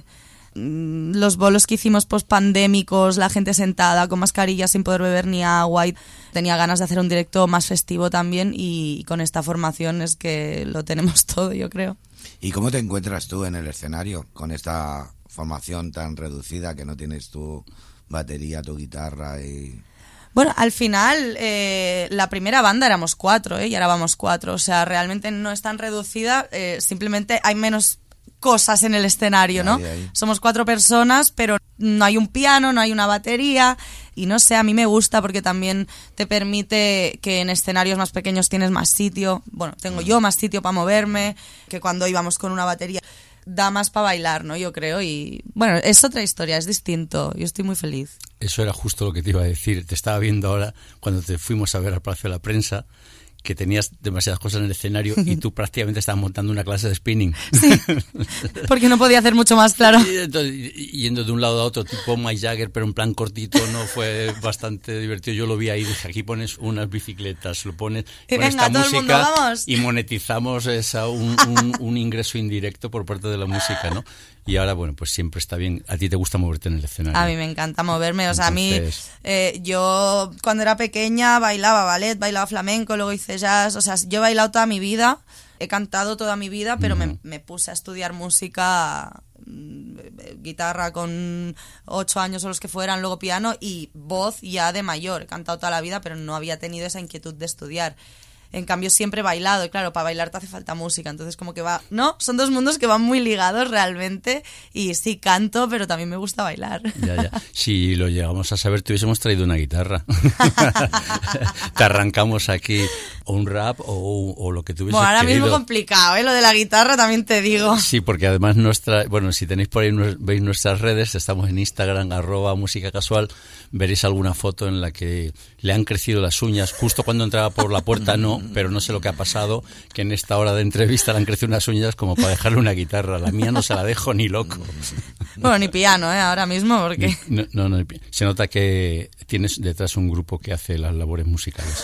mm, los bolos que hicimos post-pandémicos, la gente sentada con mascarillas sin poder beber ni agua, y tenía ganas de hacer un directo más festivo también, y, y con esta formación es que lo tenemos todo, yo creo. ¿Y cómo te encuentras tú en el escenario con esta formación tan reducida, que no tienes tu batería, tu guitarra y...? Bueno, al final eh, la primera banda éramos cuatro, ¿eh? Y ahora vamos cuatro, o sea, realmente no es tan reducida, eh, simplemente hay menos cosas en el escenario, ¿no? Ahí, ahí. Somos cuatro personas, pero no hay un piano, no hay una batería, y no sé, a mí me gusta porque también te permite que en escenarios más pequeños tienes más sitio, bueno, tengo yo más sitio para moverme que cuando íbamos con una batería. Da más para bailar, ¿no? Yo creo, y bueno, es otra historia, es distinto, yo estoy muy feliz. Eso era justo lo que te iba a decir, te estaba viendo ahora cuando te fuimos a ver al Palacio de la Prensa, que tenías demasiadas cosas en el escenario y tú prácticamente estabas montando una clase de spinning. Sí, porque no podía hacer mucho más, claro. Y entonces, yendo de un lado a otro, tipo Mick Jagger, pero en plan cortito, no fue bastante divertido. Yo lo vi ahí, dije, aquí pones unas bicicletas, lo pones, y pones venga, esta todo música el mundo, vamos. Y monetizamos esa, un, un, un ingreso indirecto por parte de la música, ¿no? Y ahora, bueno, pues siempre está bien. A ti te gusta moverte en el escenario. A mí me encanta moverme. O sea, Entonces... a mí, eh, yo cuando era pequeña bailaba ballet, bailaba flamenco, luego hice jazz. O sea, yo he bailado toda mi vida, he cantado toda mi vida, pero uh-huh. me, me puse a estudiar música, guitarra con ocho años o los que fueran, luego piano y voz ya de mayor. He cantado toda la vida, pero no había tenido esa inquietud de estudiar. En cambio, siempre he bailado, y claro, para bailar te hace falta música, entonces como que va... No, son dos mundos que van muy ligados realmente, y sí, canto, pero también me gusta bailar. Ya, ya. Si lo llegamos a saber, te hubiésemos traído una guitarra. Te arrancamos aquí o un rap o, o lo que tuvieses Bueno, ahora querido. mismo complicado, ¿eh? Lo de la guitarra también te digo. Sí, porque además nuestra... Bueno, si tenéis por ahí, veis nuestras redes, estamos en Instagram, arroba música casual, veréis alguna foto en la que le han crecido las uñas justo cuando entraba por la puerta, no, pero no sé lo que ha pasado, que en esta hora de entrevista le han crecido unas uñas como para dejarle una guitarra. La mía no se la dejo ni loco. Bueno, ni piano, ¿eh? Ahora mismo, porque... No, no, no, se nota que tienes detrás un grupo que hace las labores musicales.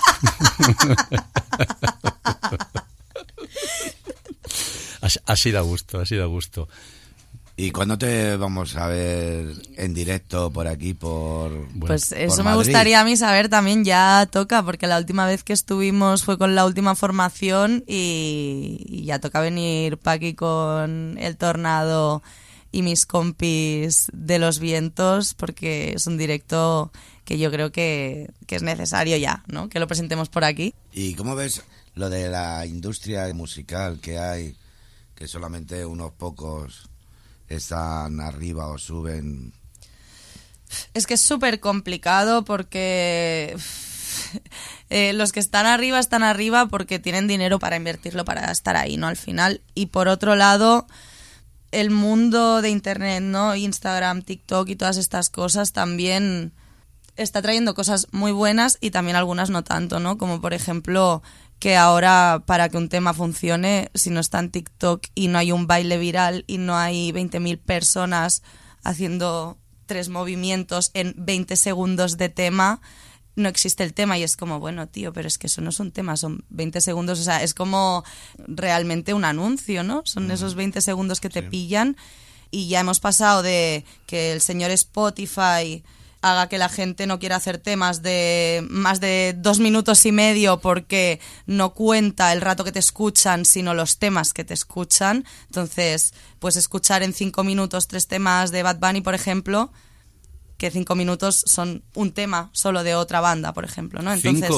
Así da gusto, así da gusto. ¿Y cuándo te vamos a ver en directo por aquí, por Bueno, pues eso por me Madrid? Gustaría a mí saber también, ya toca, porque la última vez que estuvimos fue con la última formación y, y ya toca venir pa' aquí con El Tornado y mis compis de Los Vientos, porque es un directo que yo creo que, que es necesario ya, ¿no? Que lo presentemos por aquí. ¿Y cómo ves lo de la industria musical que hay, que solamente unos pocos están arriba o suben? Es que es súper complicado porque eh, los que están arriba están arriba porque tienen dinero para invertirlo, para estar ahí, ¿no? Al final. Y por otro lado, el mundo de internet, ¿no? Instagram, TikTok y todas estas cosas también está trayendo cosas muy buenas y también algunas no tanto, ¿no? Como por ejemplo que ahora para que un tema funcione, si no está en TikTok y no hay un baile viral y no hay veinte mil personas haciendo tres movimientos en veinte segundos de tema, no existe el tema. Y es como, bueno, tío, pero es que eso no es un tema, son veinte segundos, o sea, es como realmente un anuncio, ¿no? Son esos veinte segundos que te sí. pillan, y ya hemos pasado de que el señor Spotify haga que la gente no quiera hacer temas de más de dos minutos y medio porque no cuenta el rato que te escuchan, sino los temas que te escuchan. Entonces, pues escuchar en cinco minutos tres temas de Bad Bunny, por ejemplo, que cinco minutos son un tema solo de otra banda, por ejemplo, ¿no? Entonces, ¿Cinco?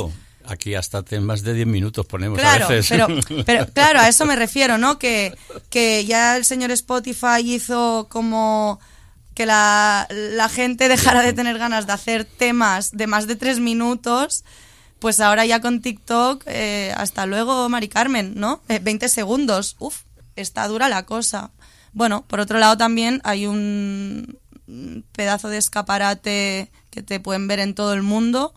Aquí hasta temas de diez minutos ponemos Claro, a veces. pero, pero claro, a eso me refiero, ¿no? Que, que ya el señor Spotify hizo como que la, la gente dejara de tener ganas de hacer temas de más de tres minutos, pues ahora ya con TikTok, eh, hasta luego, Mari Carmen, ¿no? Eh, veinte segundos, uf, está dura la cosa. Bueno, por otro lado también hay un pedazo de escaparate que te pueden ver en todo el mundo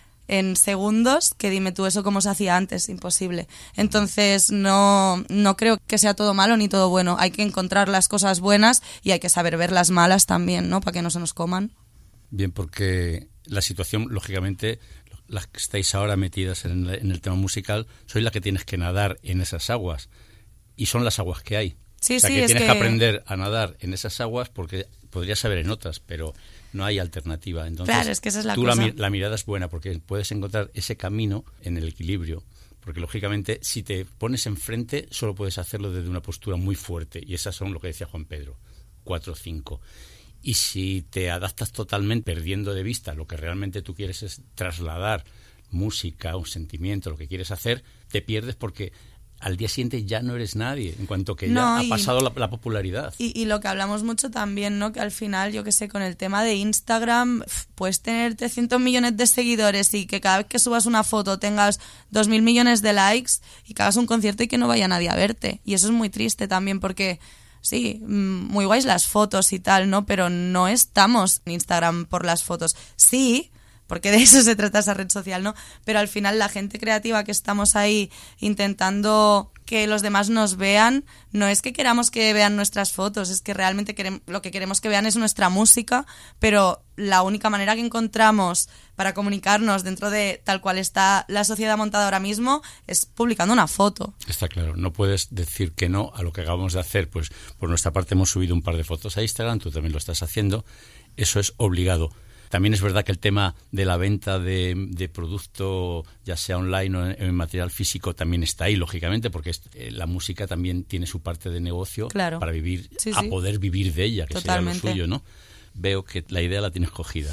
en segundos, que dime tú eso cómo se hacía antes, imposible. Entonces no, no creo que sea todo malo ni todo bueno, hay que encontrar las cosas buenas y hay que saber ver las malas también, ¿no? Para que no se nos coman. Bien, porque la situación, lógicamente, las que estáis ahora metidas en el, en el tema musical, sois la que tienes que nadar en esas aguas, y son las aguas que hay. Sí, o sea, sí, que es tienes que... que aprender a nadar en esas aguas porque podrías saber en otras, pero no hay alternativa. Entonces, claro, es que esa es la tú cosa. La, la mirada es buena porque puedes encontrar ese camino en el equilibrio. Porque, lógicamente, si te pones enfrente, solo puedes hacerlo desde una postura muy fuerte. Y esas son lo que decía Juan Pedro, cuatro o cinco. Y si te adaptas totalmente, perdiendo de vista lo que realmente tú quieres es trasladar música, un sentimiento, lo que quieres hacer, te pierdes porque al día siguiente ya no eres nadie, en cuanto que no, ya y, ha pasado la, la popularidad. Y, y lo que hablamos mucho también, ¿no? Que al final, yo que sé, con el tema de Instagram, puedes tener trescientos millones de seguidores y que cada vez que subas una foto tengas dos mil millones de likes y que hagas un concierto y que no vaya nadie a verte. Y eso es muy triste también porque, sí, muy guays las fotos y tal, ¿no? Pero no estamos en Instagram por las fotos. Sí, porque de eso se trata esa red social, ¿no? Pero al final la gente creativa que estamos ahí intentando que los demás nos vean, no es que queramos que vean nuestras fotos, es que realmente queremos, lo que queremos que vean es nuestra música, pero la única manera que encontramos para comunicarnos dentro de tal cual está la sociedad montada ahora mismo es publicando una foto. Está claro, no puedes decir que no a lo que acabamos de hacer, pues por nuestra parte hemos subido un par de fotos a Instagram, tú también lo estás haciendo, eso es obligado. También es verdad que el tema de la venta de, de producto, ya sea online o en, en material físico, también está ahí, lógicamente, porque es, eh, la música también tiene su parte de negocio, claro, para vivir, sí, a sí. poder vivir de ella, que Totalmente. sería lo suyo, ¿no? Veo que la idea la tienes cogida.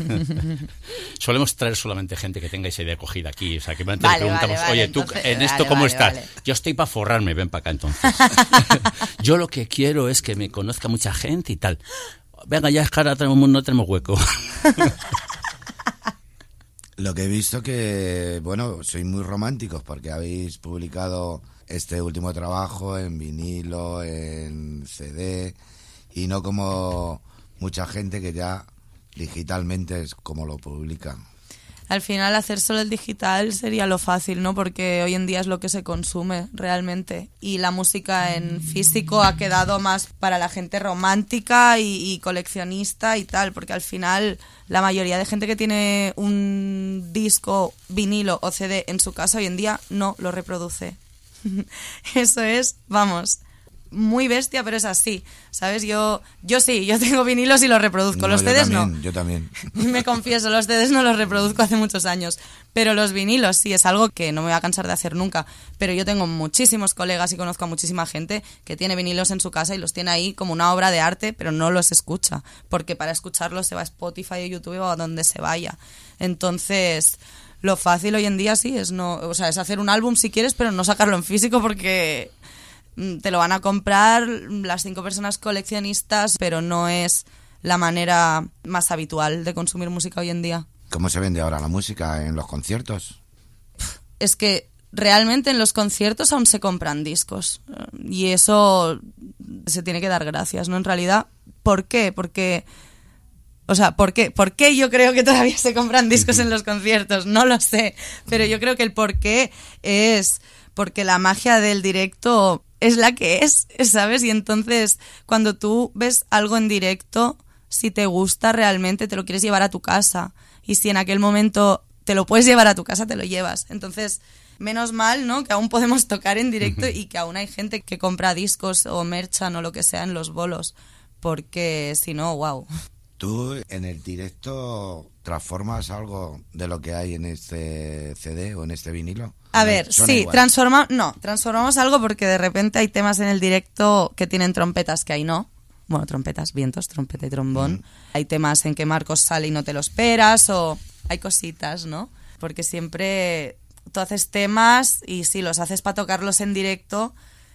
Solemos traer solamente gente que tenga esa idea cogida aquí. O sea, que antes vale, le preguntamos, vale, oye, vale, tú entonces, en esto vale, ¿cómo vale, estás? vale. Yo estoy para forrarme, ven para acá entonces. Yo lo que quiero es que me conozca mucha gente y tal. Venga, ya es que ahora tenemos, no tenemos hueco. Lo que he visto que, bueno, sois muy románticos porque habéis publicado este último trabajo en vinilo, en C D, y no como mucha gente que ya digitalmente es como lo publica. Al final hacer solo el digital sería lo fácil, ¿no? Porque hoy en día es lo que se consume realmente. Y la música en físico ha quedado más para la gente romántica y, y coleccionista y tal, porque al final la mayoría de gente que tiene un disco, vinilo o C D en su casa hoy en día no lo reproduce. Eso es, vamos, muy bestia, pero es así, ¿sabes? Yo yo sí, yo tengo vinilos y los reproduzco, No, los yo C Ds también, no. Yo también. Me confieso, los C Ds no los reproduzco hace muchos años, pero los vinilos sí es algo que no me voy a cansar de hacer nunca. Pero yo tengo muchísimos colegas y conozco a muchísima gente que tiene vinilos en su casa y los tiene ahí como una obra de arte, pero no los escucha, porque para escucharlos se va a Spotify o YouTube o a donde se vaya. Entonces, lo fácil hoy en día sí es no, o sea, es hacer un álbum si quieres, pero no sacarlo en físico porque te lo van a comprar las cinco personas coleccionistas, pero no es la manera más habitual de consumir música hoy en día. ¿Cómo se vende ahora la música en los conciertos? Es que realmente en los conciertos aún se compran discos y eso se tiene que dar gracias, ¿no? En realidad, ¿por qué? Porque, o sea, ¿por qué? ¿Por qué yo creo que todavía se compran discos en los conciertos? No lo sé, pero yo creo que el por qué es porque la magia del directo es la que es, ¿sabes? Y entonces, cuando tú ves algo en directo, si te gusta realmente, te lo quieres llevar a tu casa. Y si en aquel momento te lo puedes llevar a tu casa, te lo llevas. Entonces, menos mal, ¿no? Que aún podemos tocar en directo uh-huh. y que aún hay gente que compra discos o merchan o lo que sea en los bolos. Porque si no, wow. ¿Tú en el directo transformas algo de lo que hay en este C D o en este vinilo? A ver, sí, transforma, no, transformamos algo porque de repente hay temas en el directo que tienen trompetas que ahí no. Bueno, trompetas, vientos, trompeta y trombón. Mm. Hay temas en que Marcos sale y no te lo esperas o hay cositas, ¿no? porque siempre tú haces temas y sí, los haces para tocarlos en directo,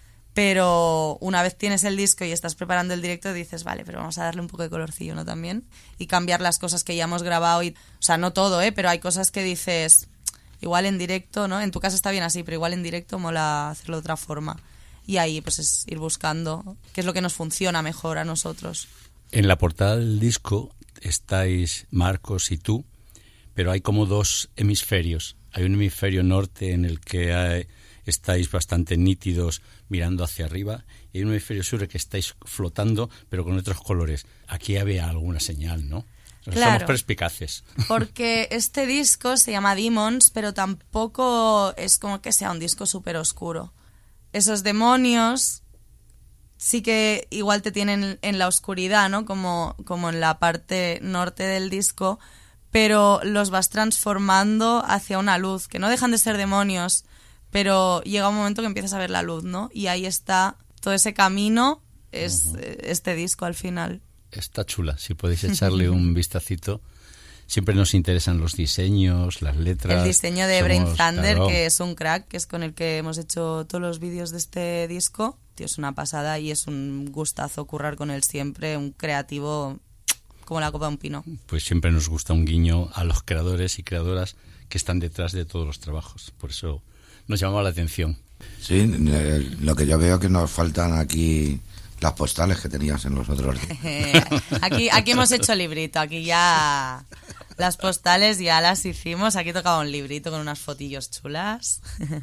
pero una vez tienes el disco y estás preparando el directo dices, vale, pero vamos a darle un poco de colorcillo, ¿no? También, y cambiar las cosas que ya hemos grabado, y, o sea, no todo, ¿eh? Pero hay cosas que dices, igual en directo, ¿no? En tu casa está bien así, pero igual en directo mola hacerlo de otra forma. Y ahí pues es ir buscando qué es lo que nos funciona mejor a nosotros. En la portada del disco estáis Marcos y tú, pero hay como dos hemisferios. Hay un hemisferio norte en el que hay, estáis bastante nítidos mirando hacia arriba, y hay un hemisferio sur en el que estáis flotando pero con otros colores. Aquí había alguna señal, ¿no? Claro, somos perspicaces. Porque este disco se llama Demons, pero tampoco es como que sea un disco súper oscuro. Esos demonios sí que igual te tienen en la oscuridad, ¿no? Como, como en la parte norte del disco, pero los vas transformando hacia una luz, que no dejan de ser demonios, pero llega un momento que empiezas a ver la luz, ¿no? Y ahí está todo ese camino, es uh-huh. este disco al final. Está chula, si podéis echarle un vistacito. Siempre nos interesan los diseños, las letras. El diseño de Brain Somos, Thunder, claro, que es un crack, que es con el que hemos hecho todos los vídeos de este disco. Tío, es una pasada y es un gustazo currar con él siempre, un creativo como la copa de un pino. Pues siempre nos gusta un guiño a los creadores y creadoras que están detrás de todos los trabajos. Por eso nos llamaba la atención. Sí, eh, lo que yo veo que nos faltan aquí las postales que tenías en los otros días. aquí, aquí hemos hecho librito, aquí ya las postales ya las hicimos, aquí tocaba un librito con unas fotillos chulas.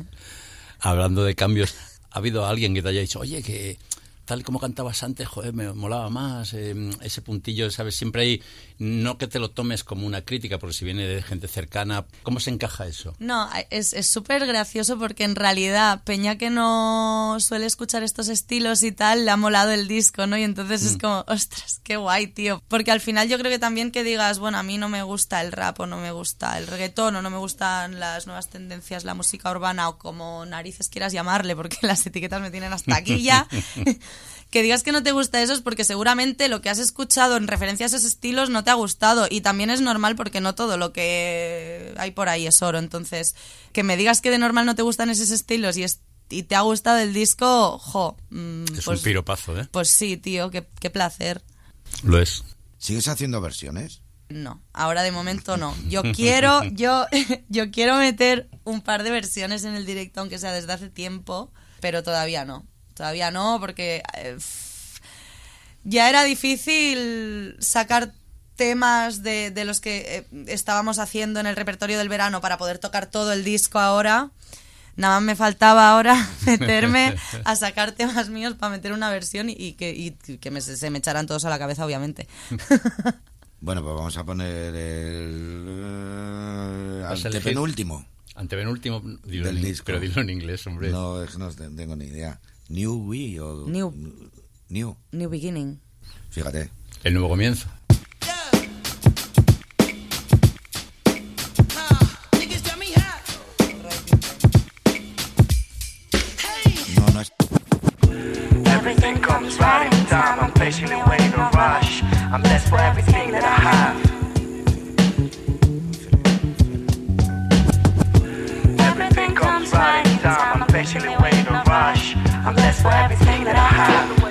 Hablando de cambios, ¿ha habido alguien que te haya dicho, oye, que tal como cantabas antes, joder, me molaba más, eh, ese puntillo, ¿sabes? Siempre hay, no que te lo tomes como una crítica, porque si viene de gente cercana, ¿cómo se encaja eso? No, es es súper gracioso porque en realidad Peña que no suele escuchar estos estilos y tal, le ha molado el disco, ¿no? Y entonces mm. es como, ostras, qué guay, tío. Porque al final yo creo que también que digas, bueno, a mí no me gusta el rap o no me gusta el reggaetón o no me gustan las nuevas tendencias, la música urbana o como narices quieras llamarle, porque las etiquetas me tienen hasta aquí ya. Que digas que no te gusta eso es porque seguramente lo que has escuchado en referencia a esos estilos no te ha gustado, y también es normal porque no todo lo que hay por ahí es oro. Entonces, que me digas que de normal no te gustan esos estilos y, es, y te ha gustado el disco, jo. Mmm, es pues, un piropazo, ¿eh? Pues sí, tío, qué, qué placer. Lo es. ¿Sigues haciendo versiones? No, ahora de momento no. Yo quiero, yo, yo quiero meter un par de versiones en el directo, aunque sea desde hace tiempo, pero todavía no. Todavía no, porque eh, ya era difícil sacar temas de, de los que eh, estábamos haciendo en el repertorio del verano para poder tocar todo el disco ahora. Nada más me faltaba ahora meterme a sacar temas míos para meter una versión y, y que, y que me, se me echaran todos a la cabeza, obviamente. Bueno, pues vamos a poner el uh, antepenúltimo. Antepenúltimo, dilo del en, disco. Pero dilo en inglés, hombre. No, es que no tengo ni idea. New We o... New. New. New Beginning. Fíjate. El nuevo comienzo. No, no es... Everything comes right in time. I'm patiently waiting to rush. I'm blessed for everything that I have. Everything comes right in time. I'm patiently waiting to rush. I'm blessed for everything that I have.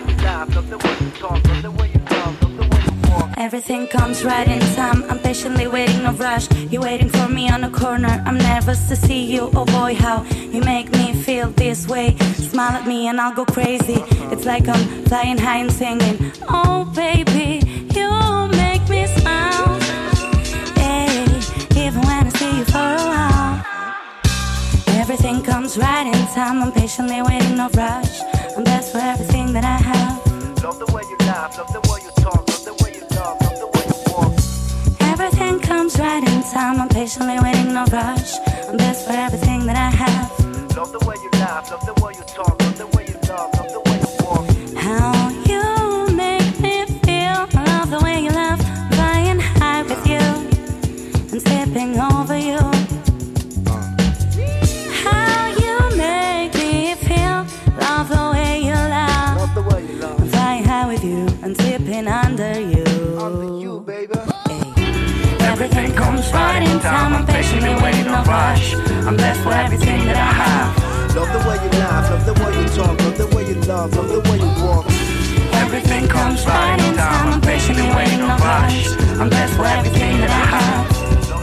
Everything comes right in time. I'm patiently waiting, no rush. You're waiting for me on the corner. I'm nervous to see you. Oh boy, how you make me feel this way. Smile at me and I'll go crazy. It's like I'm flying high and singing. Oh baby, you make me smile. Hey, even when I see you for a while. Everything comes right in time. I'm patiently waiting, no rush. I'm blessed for everything that I have. Love the way you laugh, love the way you talk, love the way you love, love the way you walk. Everything comes right in time. I'm patiently waiting, no rush. I'm blessed for everything that I have. Love the way you laugh, love the way you talk, love the way you love, love the way you walk. How you make me feel. I love the way you love. Flying high with you and stepping over you. How you make me feel. Love the way you love. Love the way you love. I'm flying high with you and slipping under you. Under you, baby. Hey. Everything comes right in time, I'm patiently waiting, no rush. I'm blessed for everything that I have. Love the way you laugh, love the way you talk, love the way you love, love the way you walk. Everything comes right in time, I'm patiently waiting, no rush. I'm blessed for everything that I have.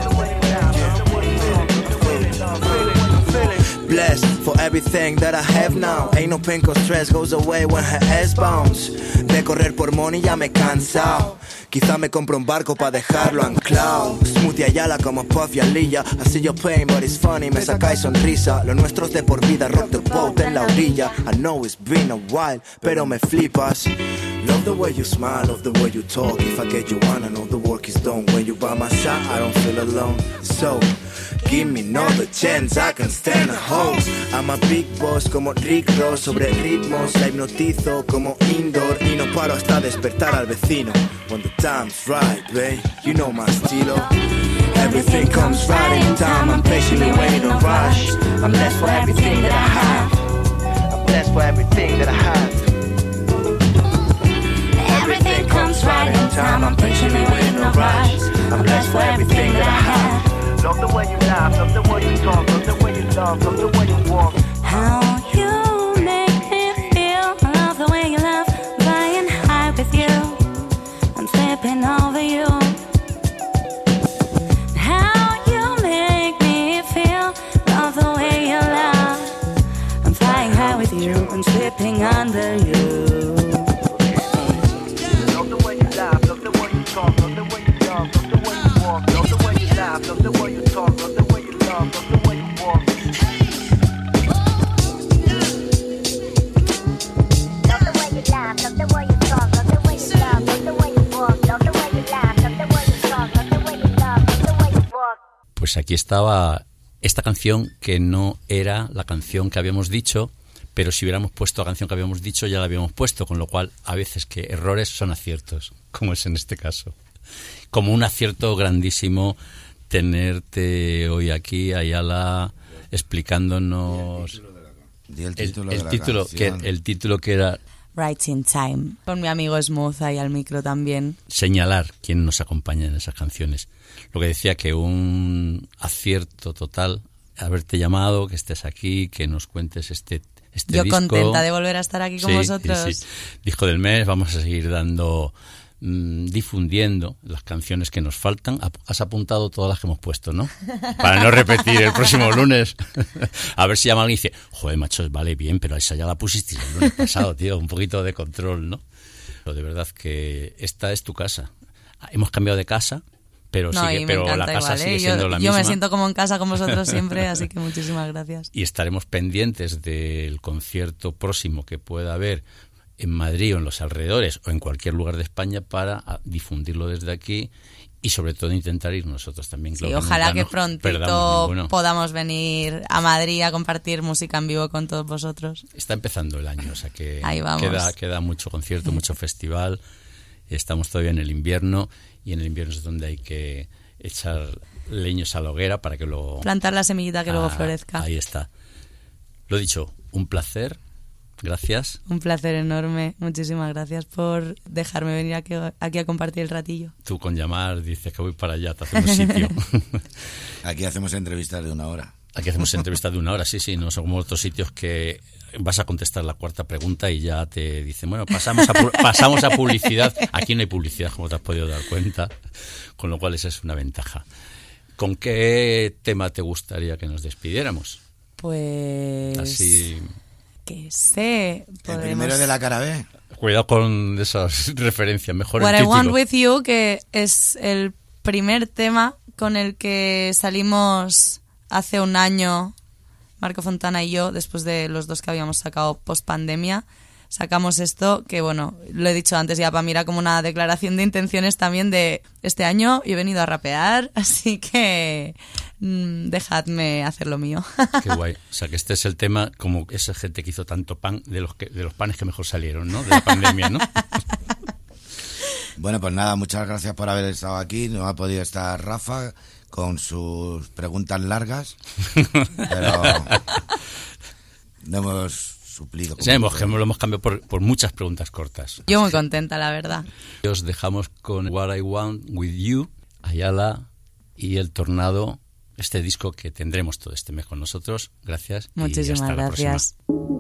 Blessed for everything that I have now. Ain't no pain cause stress goes away when her ass bounce. De correr por money ya me he cansado. Quizá me compro un barco pa' dejarlo anclado. Smoothie Ayala como Puff y Aliyah. I see your pain but it's funny, me sacáis sonrisa. Lo nuestro es de por vida, rock the boat en la orilla. I know it's been a while, pero me flipas. Love the way you smile, love the way you talk. If I get you on, I know the work is done. When you by my side, I don't feel alone. So, give me another chance, I can stand a hold. I'm a big boss como Rick Ross. Sobre ritmos la hipnotizo como indoor. Y no paro hasta despertar al vecino. When the time's right, babe, you know my estilo. Everything comes right in time, I'm patiently waiting, no rush. I'm blessed for everything that I have. I'm blessed for everything that I have. Everything comes right in time, I'm patiently waiting, no rush. I'm blessed for everything that I have. Love the way you laugh, love the way you talk, love the way you love, love the way you walk. How you make me feel, I love the way you love, flying high with you, I'm slipping over you. How you make me feel, love the way you love, I'm flying high with you, I'm slipping under you. Love the way you laugh, love the way you talk, love the way you love, love the way you walk. Love the way you laugh, love the way you talk, love the way you love, love the way you walk. Love the way you laugh, love the way you talk, love the way you love, love the way you walk. Love the way you laugh, love the way you talk, love the way you love, love the way you walk. Pues aquí estaba esta canción que no era la canción que habíamos dicho, pero si hubiéramos puesto la canción que habíamos dicho ya la habíamos puesto, con lo cual a veces que errores son aciertos, como es en este caso. Como un acierto grandísimo tenerte hoy aquí, Ayala, explicándonos el título, el, el, título que el título que era Right in Time, con mi amigo Smooth ahí al micro también. Señalar quién nos acompaña en esas canciones. Lo que decía, que un acierto total haberte llamado, que estés aquí, que nos cuentes este este Yo disco. contenta de volver a estar aquí con sí, vosotros. Sí, sí. Disco del mes, vamos a seguir dando, mmm, difundiendo las canciones que nos faltan. Has apuntado todas las que hemos puesto, ¿no? Para no repetir el próximo lunes. A ver si llama alguien y dice, joder, macho, vale, bien, pero esa ya la pusiste el lunes pasado, tío. Un poquito de control, ¿no? Pero de verdad que esta es tu casa. Hemos cambiado de casa, pero, no, sigue, pero la casa igual, ¿eh? sigue yo, siendo la yo misma. me siento como en casa con vosotros siempre, así que muchísimas gracias. Y estaremos pendientes del concierto próximo que pueda haber en Madrid o en los alrededores o en cualquier lugar de España para difundirlo desde aquí y sobre todo intentar ir nosotros también. Sí, ojalá que prontito podamos venir a Madrid a compartir música en vivo con todos vosotros. Está empezando el año, o sea que ahí vamos. Queda, queda mucho concierto, mucho festival. Estamos todavía en el invierno y en el invierno es donde hay que echar leños a la hoguera para que luego... plantar la semillita que ah, luego florezca. Ahí está. Lo dicho, un placer. Gracias. Un placer enorme. Muchísimas gracias por dejarme venir aquí, aquí a compartir el ratillo. Tú con llamar dices que voy para allá, te hacemos sitio. Aquí hacemos entrevistas de una hora. Aquí hacemos entrevistas de una hora, sí, sí. No son como otros sitios que vas a contestar la cuarta pregunta y ya te dicen, bueno, pasamos a, pasamos a publicidad. Aquí no hay publicidad, como te has podido dar cuenta. Con lo cual esa es una ventaja. ¿Con qué tema te gustaría que nos despidiéramos? Pues... Así... que sé. Podemos... El primero de la cara B. Cuidado con esas referencias, mejor What el título. I Want With You, que es el primer tema con el que salimos hace un año, Marco Fontana y yo, después de los dos que habíamos sacado post pandemia. Sacamos esto, que bueno, lo he dicho antes ya, para mí era como una declaración de intenciones también de este año yo he venido a rapear, así que mmm, dejadme hacer lo mío. Qué guay. O sea, que este es el tema, como esa gente que hizo tanto pan, de los que, de los panes que mejor salieron, ¿no? De la pandemia, ¿no? Bueno, pues nada, muchas gracias por haber estado aquí. No ha podido estar Rafa con sus preguntas largas, pero no hemos... suplido. Sí, hemos, lo hemos cambiado por, por muchas preguntas cortas. Yo muy contenta, la verdad. Os dejamos con What I Want With You. Ayala, y El Tornado, este disco que tendremos todo este mes con nosotros. Gracias. Muchísimas y hasta la gracias. próxima.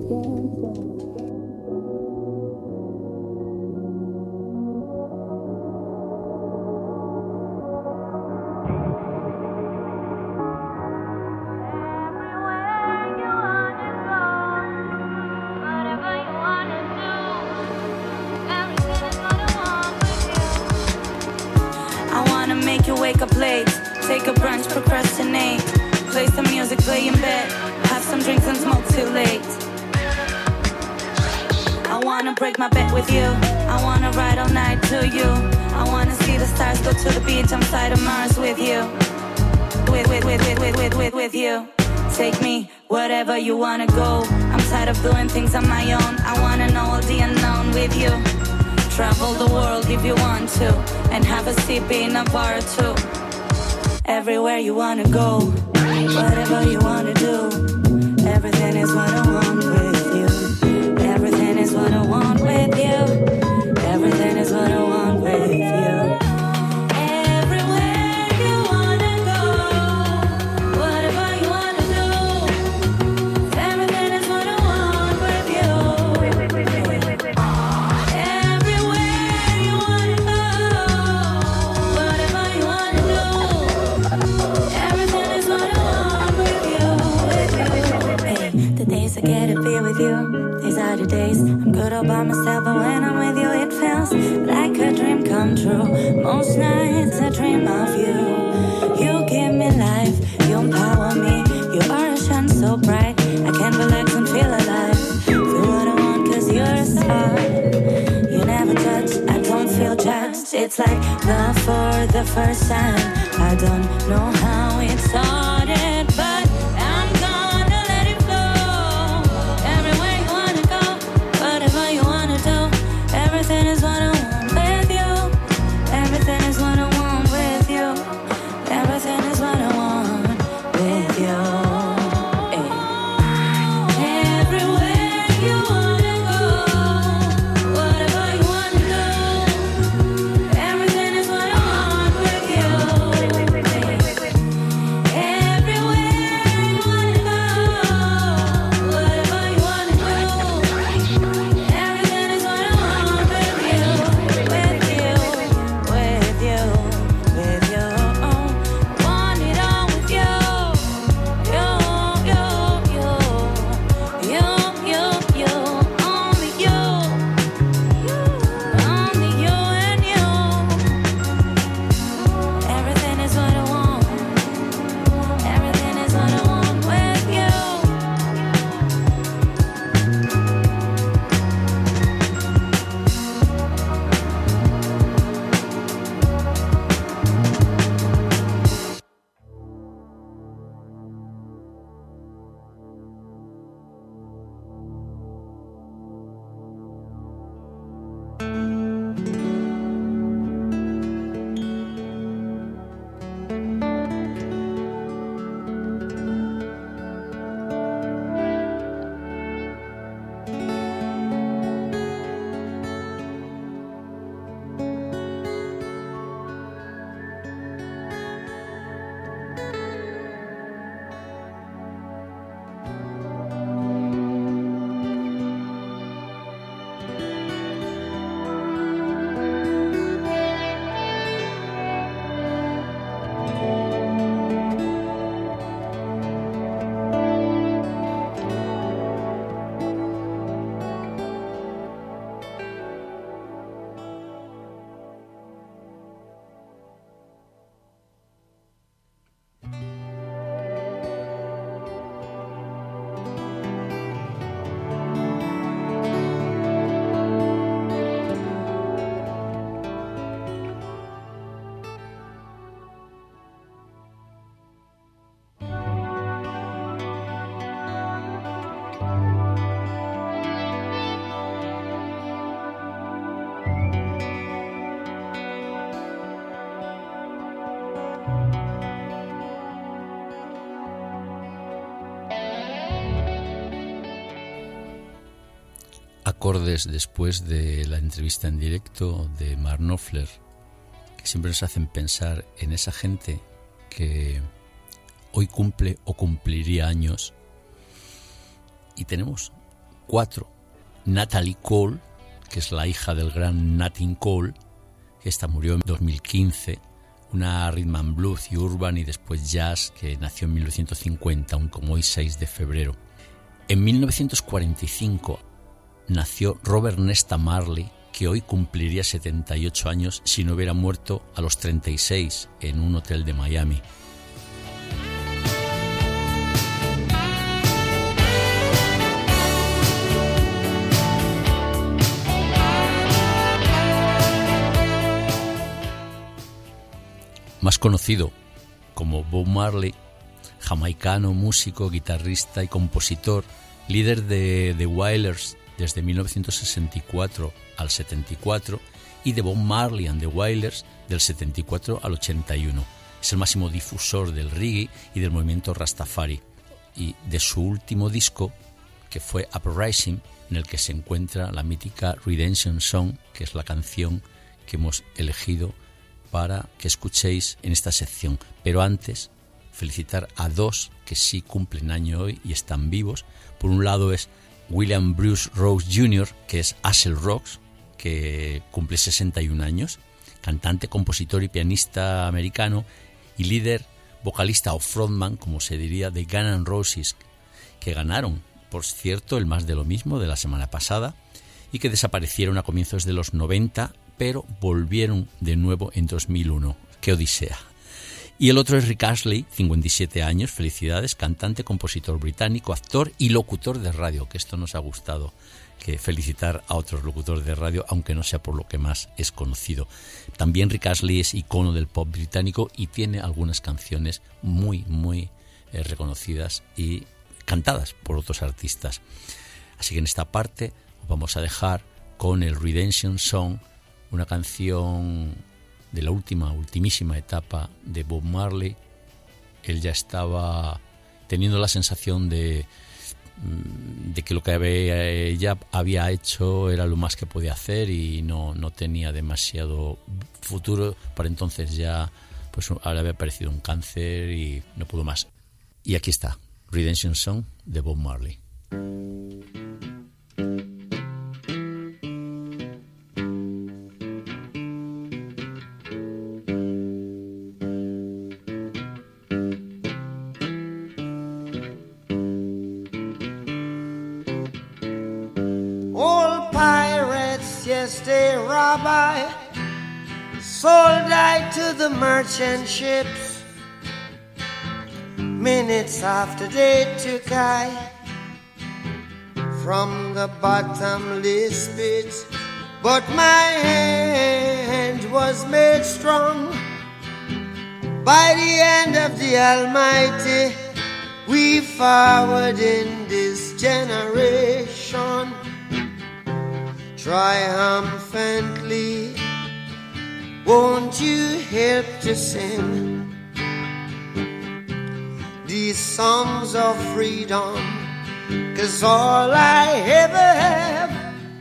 Wake up late, take a brunch, procrastinate, play some music, play in bed, have some drinks and smoke till late. I wanna break my bet with you, I wanna ride all night to you, I wanna see the stars, go to the beach, I'm side of Mars with you, with, with, with, with, with, with, with, with you. Take me wherever you wanna go, I'm tired of doing things on my own, I wanna know all the unknown with you. Travel the world if you want to, and have a sip in a bar or two. Everywhere you wanna go, whatever you wanna do, everything is what I want with you. Everything is what I want with you. Everything is what I want with you. Everywhere you wanna go, whatever you wanna do, everything is what I want with you. I get to be with you. These are the days I'm good all by myself, but when I'm with you it feels like a dream come true. Most nights I dream of you. You give me life, you empower me. You are a shine so bright, I can relax and feel alive. Feel what I want cause you're a star. You never touch, I don't feel judged. It's like love for the first time. I don't know how it started, but everything is what I want with you. Everything is what I want with you. Everything is what I want with you. Hey. Everywhere you wanna go, whatever you wanna do, everything is what I want with you. Hey. Everywhere you wanna go, whatever you wanna do, everything is what I want. Acordes después de la entrevista en directo de Mark Knopfler, que siempre nos hacen pensar en esa gente que hoy cumple o cumpliría años. Y tenemos cuatro. Natalie Cole, que es la hija del gran Nat King Cole, que esta murió en dos mil quince, una rhythm and blues y urban y después jazz, que nació en mil novecientos cincuenta, un como hoy seis de febrero. En mil novecientos cuarenta y cinco nació Robert Nesta Marley, que hoy cumpliría setenta y ocho años si no hubiera muerto a los treinta y seis en un hotel de Miami. Más conocido como Bob Marley, jamaicano, músico, guitarrista y compositor, líder de The Wailers desde mil novecientos sesenta y cuatro al setenta y cuatro y de Bob Marley and the Wailers del setenta y cuatro al ochenta y uno. Es el máximo difusor del reggae y del movimiento Rastafari. Y de su último disco, que fue Uprising, en el que se encuentra la mítica Redemption Song, que es la canción que hemos elegido para que escuchéis en esta sección. Pero antes, felicitar a dos que sí cumplen año hoy y están vivos. Por un lado es William Bruce Rose junior, que es Axl Rose, que cumple sesenta y un años, cantante, compositor y pianista americano y líder, vocalista o frontman, como se diría, de Guns N' Roses, que ganaron, por cierto, el Más de lo Mismo de la semana pasada y que desaparecieron a comienzos de los noventa, pero volvieron de nuevo en dos mil uno. ¡Qué odisea! Y el otro es Rick Astley, cincuenta y siete años, felicidades, cantante, compositor británico, actor y locutor de radio, que esto nos ha gustado, que felicitar a otros locutores de radio, aunque no sea por lo que más es conocido. También Rick Astley es icono del pop británico y tiene algunas canciones muy, muy eh, reconocidas y cantadas por otros artistas. Así que en esta parte os vamos a dejar con el Redemption Song, una canción de la última, ultimísima etapa de Bob Marley. Él ya estaba teniendo la sensación de, de que lo que ella había hecho era lo más que podía hacer y no, no tenía demasiado futuro. Para entonces ya pues, le había aparecido un cáncer y no pudo más. Y aquí está, Redemption Song de Bob Marley. Rabbi sold I to the merchant ships. Minutes after they took I from the bottomless pit, but my hand was made strong by the hand of the Almighty. We forward in this generation triumphantly. Won't you help to sing these songs of freedom? 'Cause all I ever have,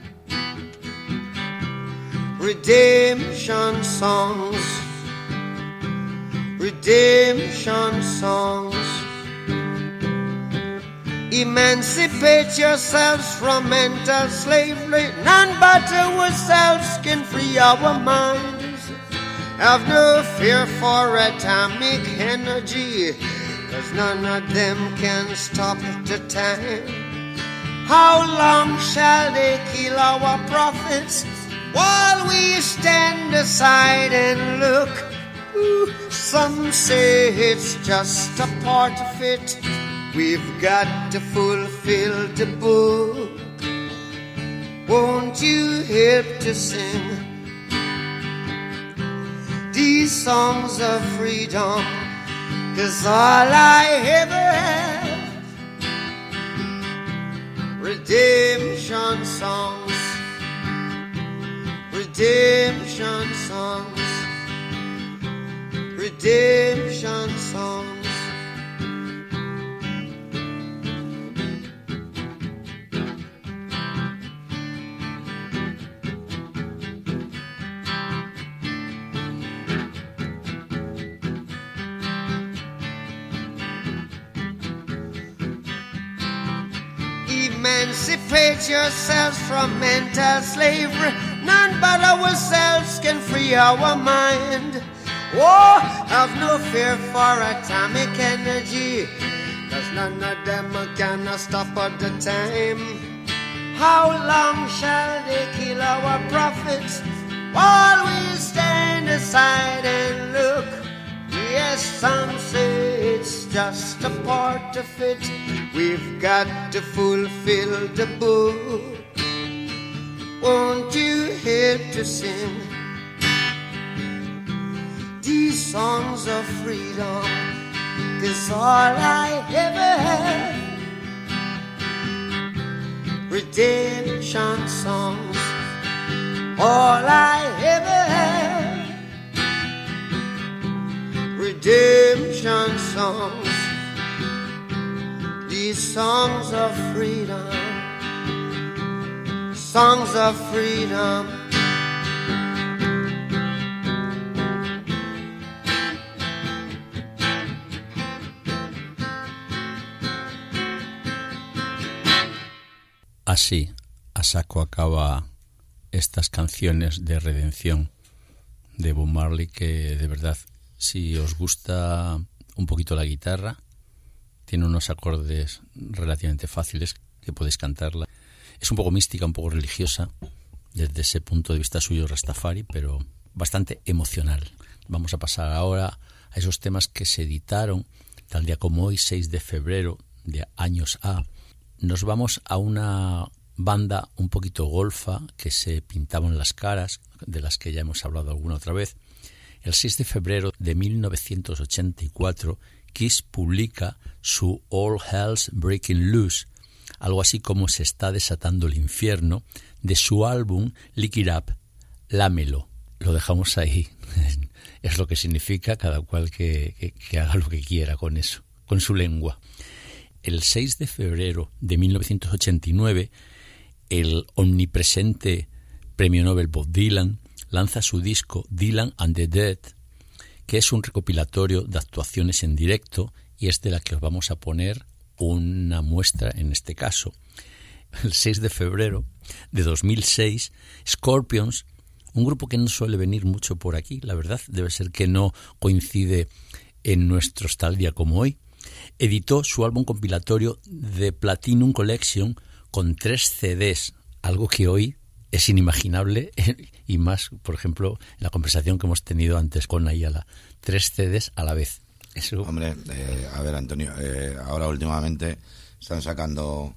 redemption songs, redemption songs. Emancipate yourselves from mental slavery. None but ourselves can free our minds. Have no fear for atomic energy, 'cause none of them can stop the time. How long shall they kill our prophets while we stand aside and look? Ooh, some say it's just a part of it. We've got to fulfill the book. Won't you help to sing these songs of freedom? 'Cause all I ever have, redemption songs, redemption songs, redemption songs. Emancipate yourselves from mental slavery. None but ourselves can free our mind. Oh, have no fear for atomic energy, 'cause none of them can stop at the time. How long shall they kill our prophets while we stand aside and look? Yes, some say it's just a part of it. We've got to fulfill the book. Won't you help to sing these songs of freedom? 'Cause all I ever had, redemption songs, all I ever had, redemption songs, these songs of freedom, songs of freedom. Así, a saco acaba estas canciones de redención de Bob Marley, que de verdad, si os gusta un poquito la guitarra, tiene unos acordes relativamente fáciles que podéis cantarla. Es un poco mística, un poco religiosa, desde ese punto de vista suyo Rastafari, pero bastante emocional. Vamos a pasar ahora a esos temas que se editaron tal día como hoy, seis de febrero de años A. Nos vamos a una banda un poquito golfa que se pintaban las caras, de las que ya hemos hablado alguna otra vez. El seis de febrero de mil novecientos ochenta y cuatro, Kiss publica su All Hell's Breaking Loose, algo así como Se está desatando el infierno, de su álbum Lick It Up, Lámelo. Lo dejamos ahí. Es lo que significa, cada cual que, que, que haga lo que quiera con eso, con su lengua. El seis de febrero de mil novecientos ochenta y nueve, el omnipresente premio Nobel Bob Dylan lanza su disco Dylan and the Dead, que es un recopilatorio de actuaciones en directo, y es de la que os vamos a poner una muestra en este caso. El seis de febrero de dos mil seis, Scorpions, un grupo que no suele venir mucho por aquí, la verdad, debe ser que no coincide en nuestros tal día como hoy, editó su álbum compilatorio The Platinum Collection con tres C Ds, algo que hoy es inimaginable, y más, por ejemplo, en la conversación que hemos tenido antes con Ayala, tres C Ds a la vez. Eso... Hombre, eh, a ver, Antonio, eh, ahora últimamente están sacando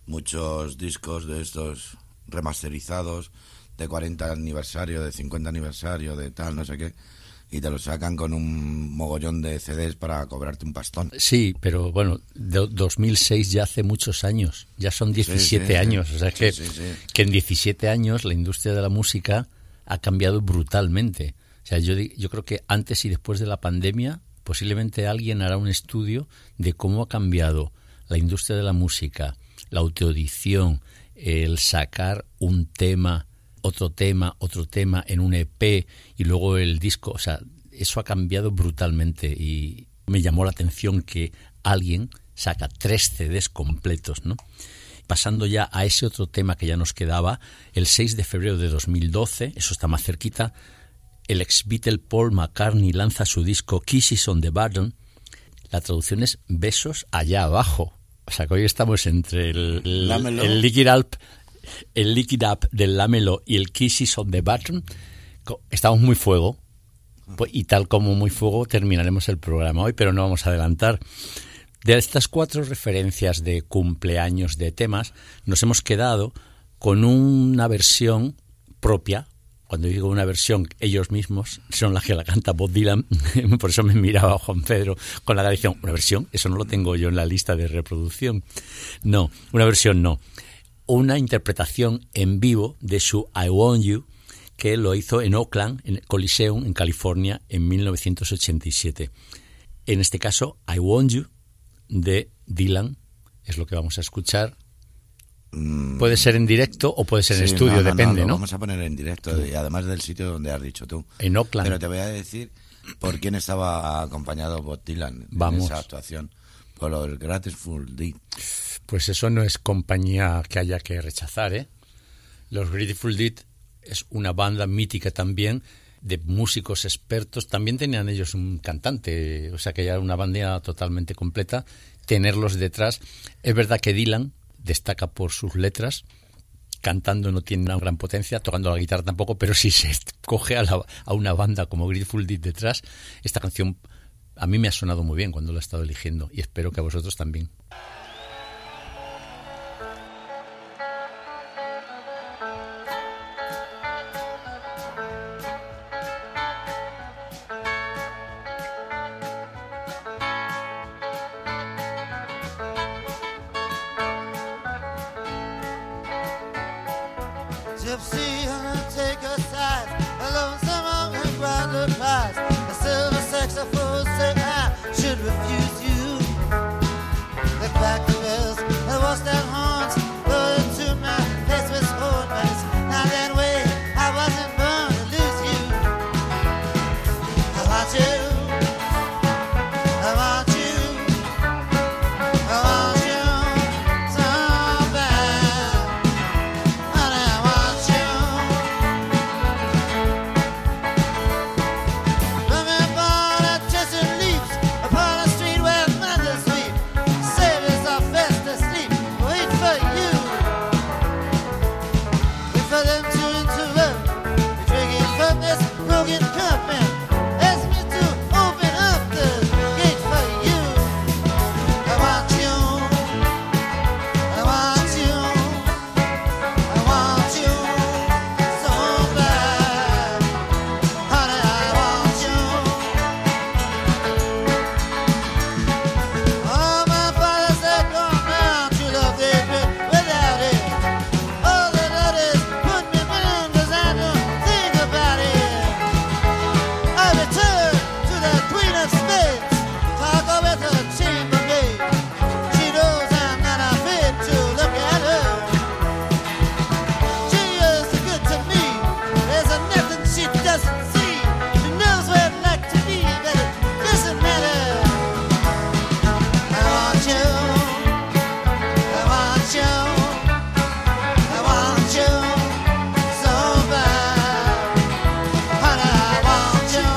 muchos discos de estos remasterizados de cuarenta aniversario, de cincuenta aniversario, de tal, no sé qué, y te lo sacan con un mogollón de C Ds para cobrarte un pastón. Sí, pero bueno, de dos mil seis ya hace muchos años, ya son diecisiete sí, sí, años, sí. o sea que, sí, sí, sí. que en diecisiete años la industria de la música ha cambiado brutalmente. O sea, yo, yo creo que antes y después de la pandemia posiblemente alguien hará un estudio de cómo ha cambiado la industria de la música, la autoedición, el sacar un tema, otro tema, otro tema en un E P y luego el disco. O sea, eso ha cambiado brutalmente y me llamó la atención que alguien saca tres C Ds completos, ¿no? Pasando ya a ese otro tema que ya nos quedaba, el seis de febrero de dos mil doce, eso está más cerquita, el ex Beatle Paul McCartney lanza su disco Kisses on the Button. La traducción es besos allá abajo. O sea que hoy estamos entre el, el, el Lick It Up, el Lick It Up del Lámelo y el Kisses on the Button. Estamos muy fuego, y tal como muy fuego terminaremos el programa hoy, pero no vamos a adelantar. De estas cuatro referencias de cumpleaños de temas, nos hemos quedado con una versión propia. Cuando digo una versión, ellos mismos son las que la canta Bob Dylan, por eso me miraba Juan Pedro con la cara y decía, ¿una versión? Eso no lo tengo yo en la lista de reproducción. No, una versión no. Una interpretación en vivo de su I Want You, que lo hizo en Oakland, en Coliseum, en California, en mil novecientos ochenta y siete. En este caso, I Want You, de Dylan, es lo que vamos a escuchar. Puede ser en directo o puede ser en sí, estudio, no, no, depende, no, lo ¿no? Vamos a poner en directo, y además del sitio donde has dicho tú. En Oakland. Pero te voy a decir por quién estaba acompañado Bob Dylan Vamos. en esa actuación. por los Grateful Dead. Pues eso no es compañía que haya que rechazar, ¿eh? Los Grateful Dead es una banda mítica también, de músicos expertos. También tenían ellos un cantante, o sea que ya era una banda totalmente completa. Tenerlos detrás. Es verdad que Dylan destaca por sus letras. Cantando no tiene una gran potencia, tocando la guitarra tampoco, pero si se coge a, la, a una banda como Grateful Dead detrás, esta canción a mí me ha sonado muy bien cuando la he estado eligiendo y espero que a vosotros también. Gypsy, take a side. A lonesome on her grinder prize. A silver saxophone say I should refuse you. They crack the bells and wash their horns. Go into my face with hornets. Now that way I wasn't born to lose you. I want you. I want you. I want you so bad. Honey, I want you. Looking for the chasing leaves upon a street where mothers weep. Saviors are fast asleep. Wait for you. Wait for them to interrupt. Drinking from this broken cup and ask me to open up the gate for you. I want you. I want you. I want you so bad. Honey, I want you. All my fathers are gone now. True love they bring without it. All they done is put me down 'cause I don't think about it. I return to the Queen of Spades. Talk with the chambermaid. She knows I'm not afraid to look at her. She is good to me. There's a nothing she doesn't see. She knows where I'd like to be, but it doesn't matter. I want you. I want you. I want you so bad. Honey, I want you.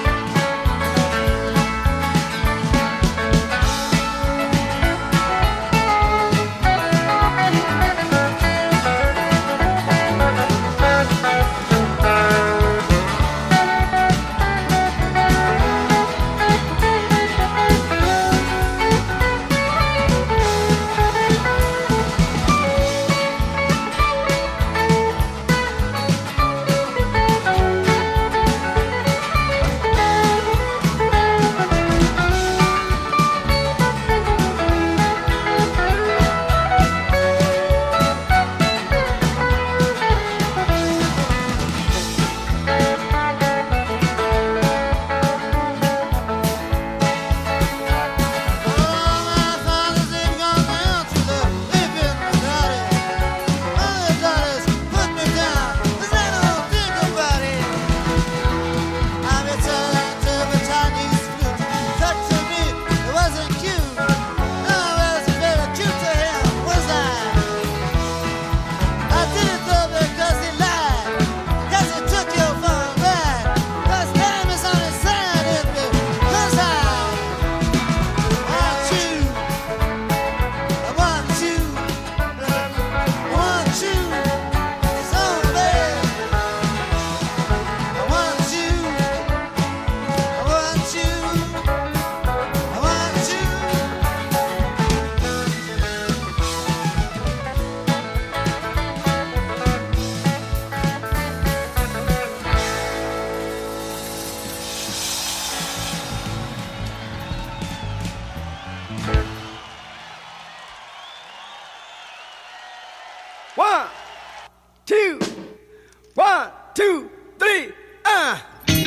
All my fathers they've gone down to the living without it. All they done is put me down 'cause I don't think about it. I returned to the Chinese flute. Touch to me, it wasn't cute. No, I wasn't very cute to him, was I? I did it though because he lied. 'Cause he took you for a ride. 'Cause time is on his side and because I want you. I want you. I want you so bad. I want you. I want you. I want you. One, two, one, two, three, uh.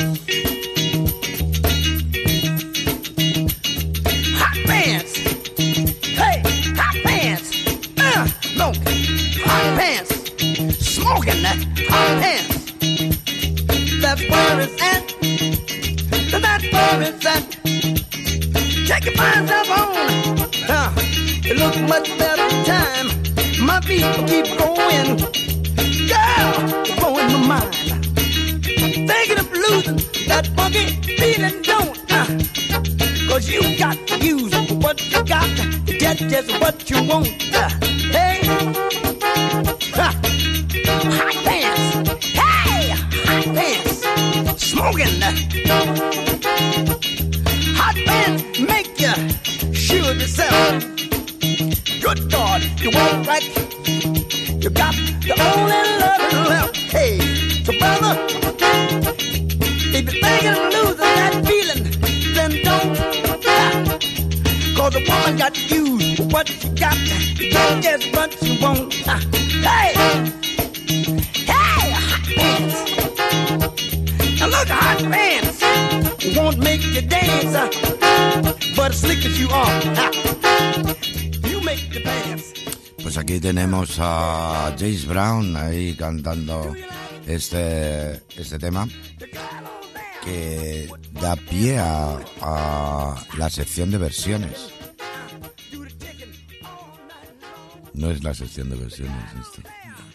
Hot pants. Hey, hot pants. Uh, smoking. Hot pants. Smoking that hot pants. That's where it's at. That's where it's at. Check your fine stuff on. Uh, it looks much better time. My feet will keep going. Girl, you're blowing my mind. Thinking of losing that funky feeling, don't uh, cause you got to use what you got to get just what you want. Uh, hey, uh, hot pants. Hey, hot pants. Smoking. Hot pants make you sure of yourself. Good God, you walk right. You got the only love left. Hey, so brother, if you're thinking of losing that feeling, then don't. Cause the woman got to use what she got to get just what she want. Hey, hey, hot pants. Now look, hot pants won't make you dance, but as slick as you are, you make the pants. Pues aquí tenemos a James Brown ahí cantando este, este tema que da pie a, a la sección de versiones. No es la sección de versiones este.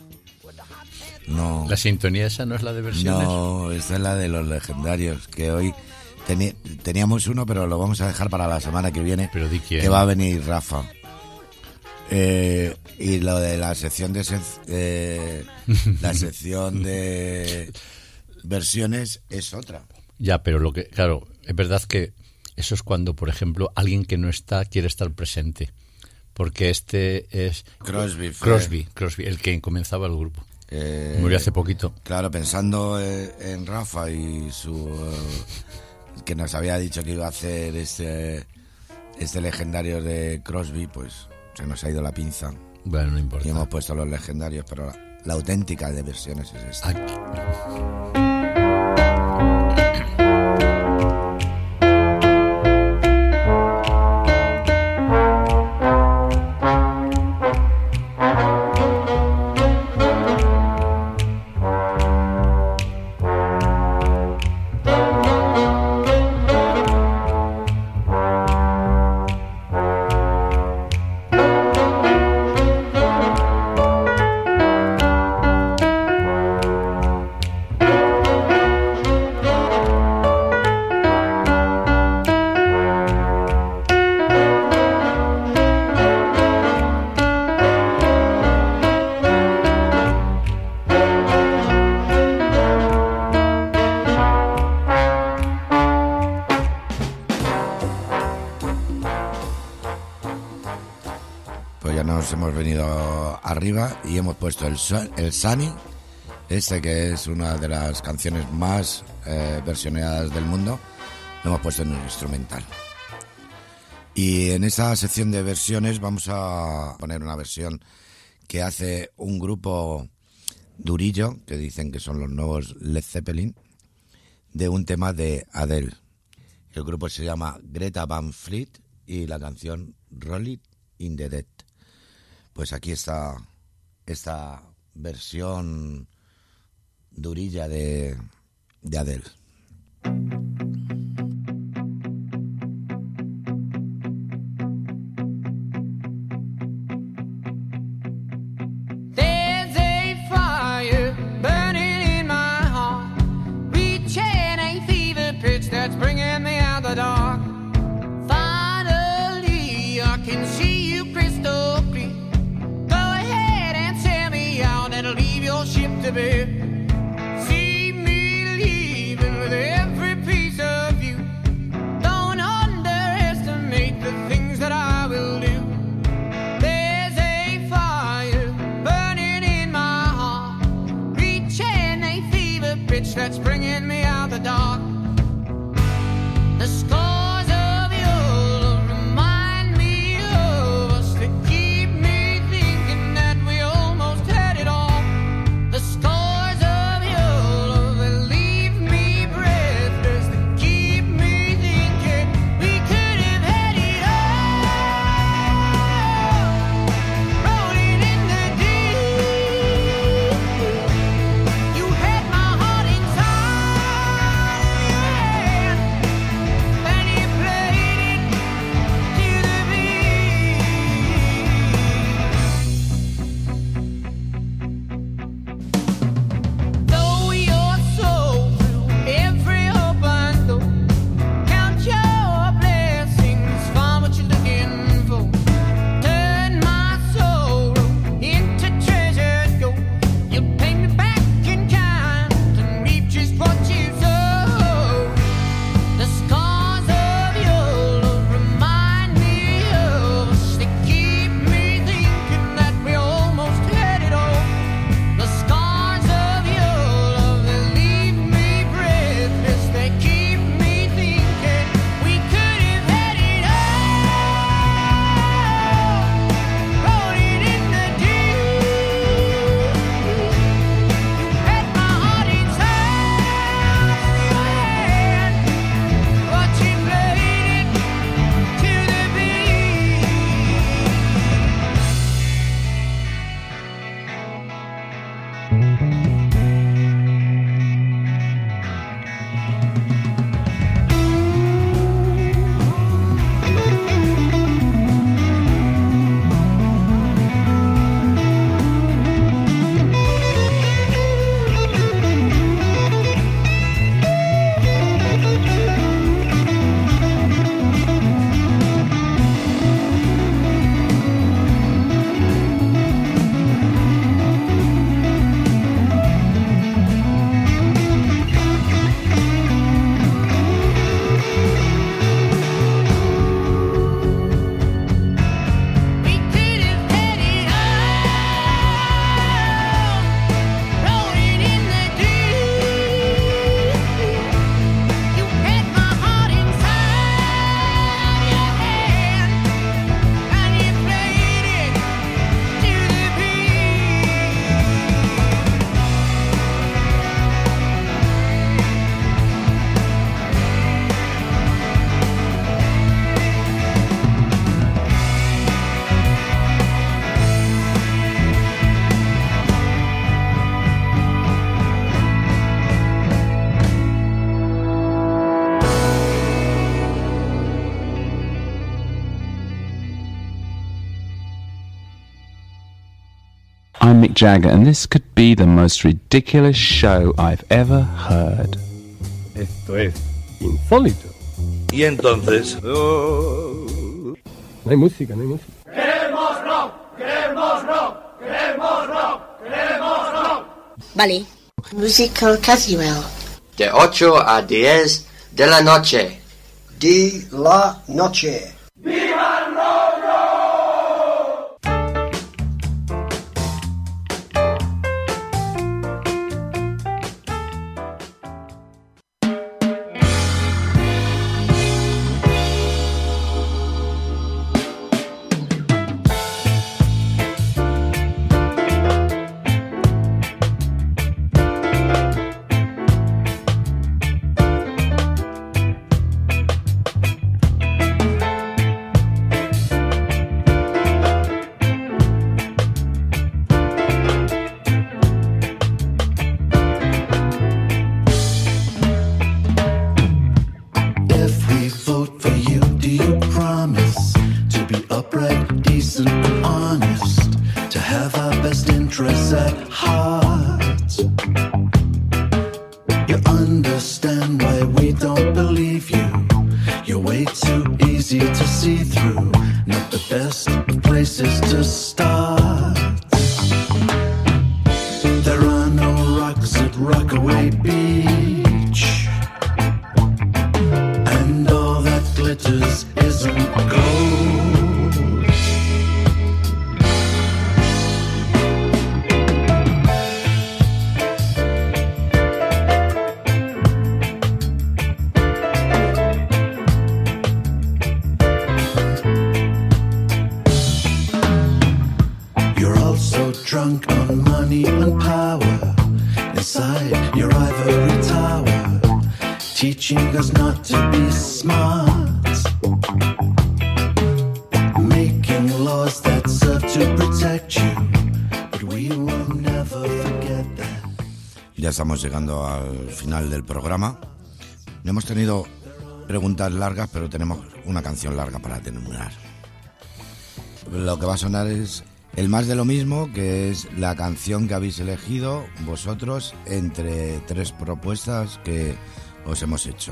No. ¿La sintonía esa no es la de versiones? No, esta es la de los legendarios, que hoy teni- teníamos uno, pero lo vamos a dejar para la semana que viene. ¿Pero di quién? Que va a venir Rafa. Eh, y lo de la sección de se- eh, la sección de versiones es otra. Ya, pero lo que, claro, es verdad que eso es cuando, por ejemplo, alguien que no está quiere estar presente. Porque este es Crosby, fue. Crosby, Crosby, el que comenzaba el grupo. Eh, Murió hace poquito. Claro, pensando eh, en Rafa y su eh, que nos había dicho que iba a hacer este este legendario de Crosby, pues se nos ha ido la pinza. Bueno, no importa. Y hemos puesto los legendarios, pero la, la auténtica de versiones es esta. Aquí. Hemos venido arriba y hemos puesto el, el Sunny, este que es una de las canciones más eh, versioneadas del mundo, lo hemos puesto en un instrumental. Y en esta sección de versiones vamos a poner una versión que hace un grupo durillo, que dicen que son los nuevos Led Zeppelin, de un tema de Adele. El grupo se llama Greta Van Fleet y la canción Roll It in the Dead. Pues aquí está esta versión durilla de, de Adele. There's a fire burning in my heart, reaching a fever pitch that's bringing me out the dark. Finally, I can see you crystal clear. Leave your ship to bed. See me leaving with every piece of you. Don't underestimate the things that I will do. There's a fire burning in my heart, reaching a fever pitch that's bringing me out the dark. The scars of your love remind me of us. They keep me thinking that we almost had it all. The scars I'm Mick Jagger, and this could be the most ridiculous show I've ever heard. Esto es insólito. Y entonces... No hay música, no hay música. Queremos rock, queremos rock, queremos rock, queremos rock. Vale. Musical Casual. De ocho a diez de la noche. De la noche. ¡Viva el rollo! Ya estamos llegando al final del programa. No hemos tenido preguntas largas, pero tenemos una canción larga para terminar. Lo que va a sonar es el más de lo mismo, que es la canción que habéis elegido vosotros entre tres propuestas que os hemos hecho.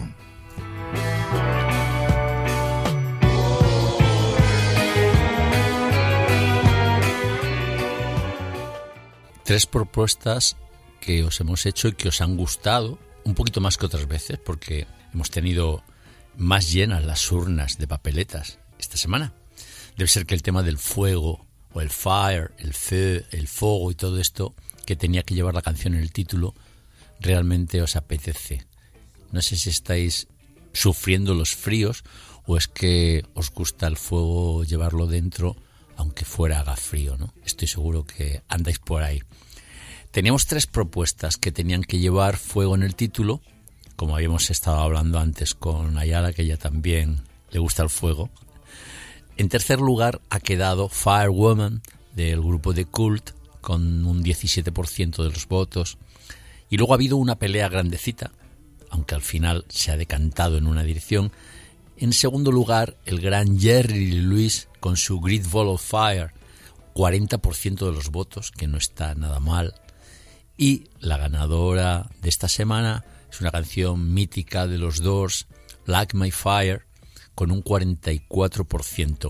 Tres propuestas que os hemos hecho y que os han gustado un poquito más que otras veces, porque hemos tenido más llenas las urnas de papeletas esta semana. Debe ser que el tema del fuego, o el fire, el feu, el fuego y todo esto que tenía que llevar la canción en el título, realmente os apetece. No sé si estáis sufriendo los fríos o es que os gusta el fuego llevarlo dentro, aunque fuera haga frío, ¿no? Estoy seguro que andáis por ahí. Teníamos tres propuestas que tenían que llevar fuego en el título, como habíamos estado hablando antes con Ayala, que ella también le gusta el fuego. En tercer lugar ha quedado Firewoman, del grupo The Cult, con un diecisiete por ciento de los votos. Y luego ha habido una pelea grandecita, aunque al final se ha decantado en una dirección. En segundo lugar, el gran Jerry Lee Lewis con su Great Ball of Fire, cuarenta por ciento de los votos, que no está nada mal. Y la ganadora de esta semana es una canción mítica de los Doors, Like My Fire, con un cuarenta y cuatro por ciento.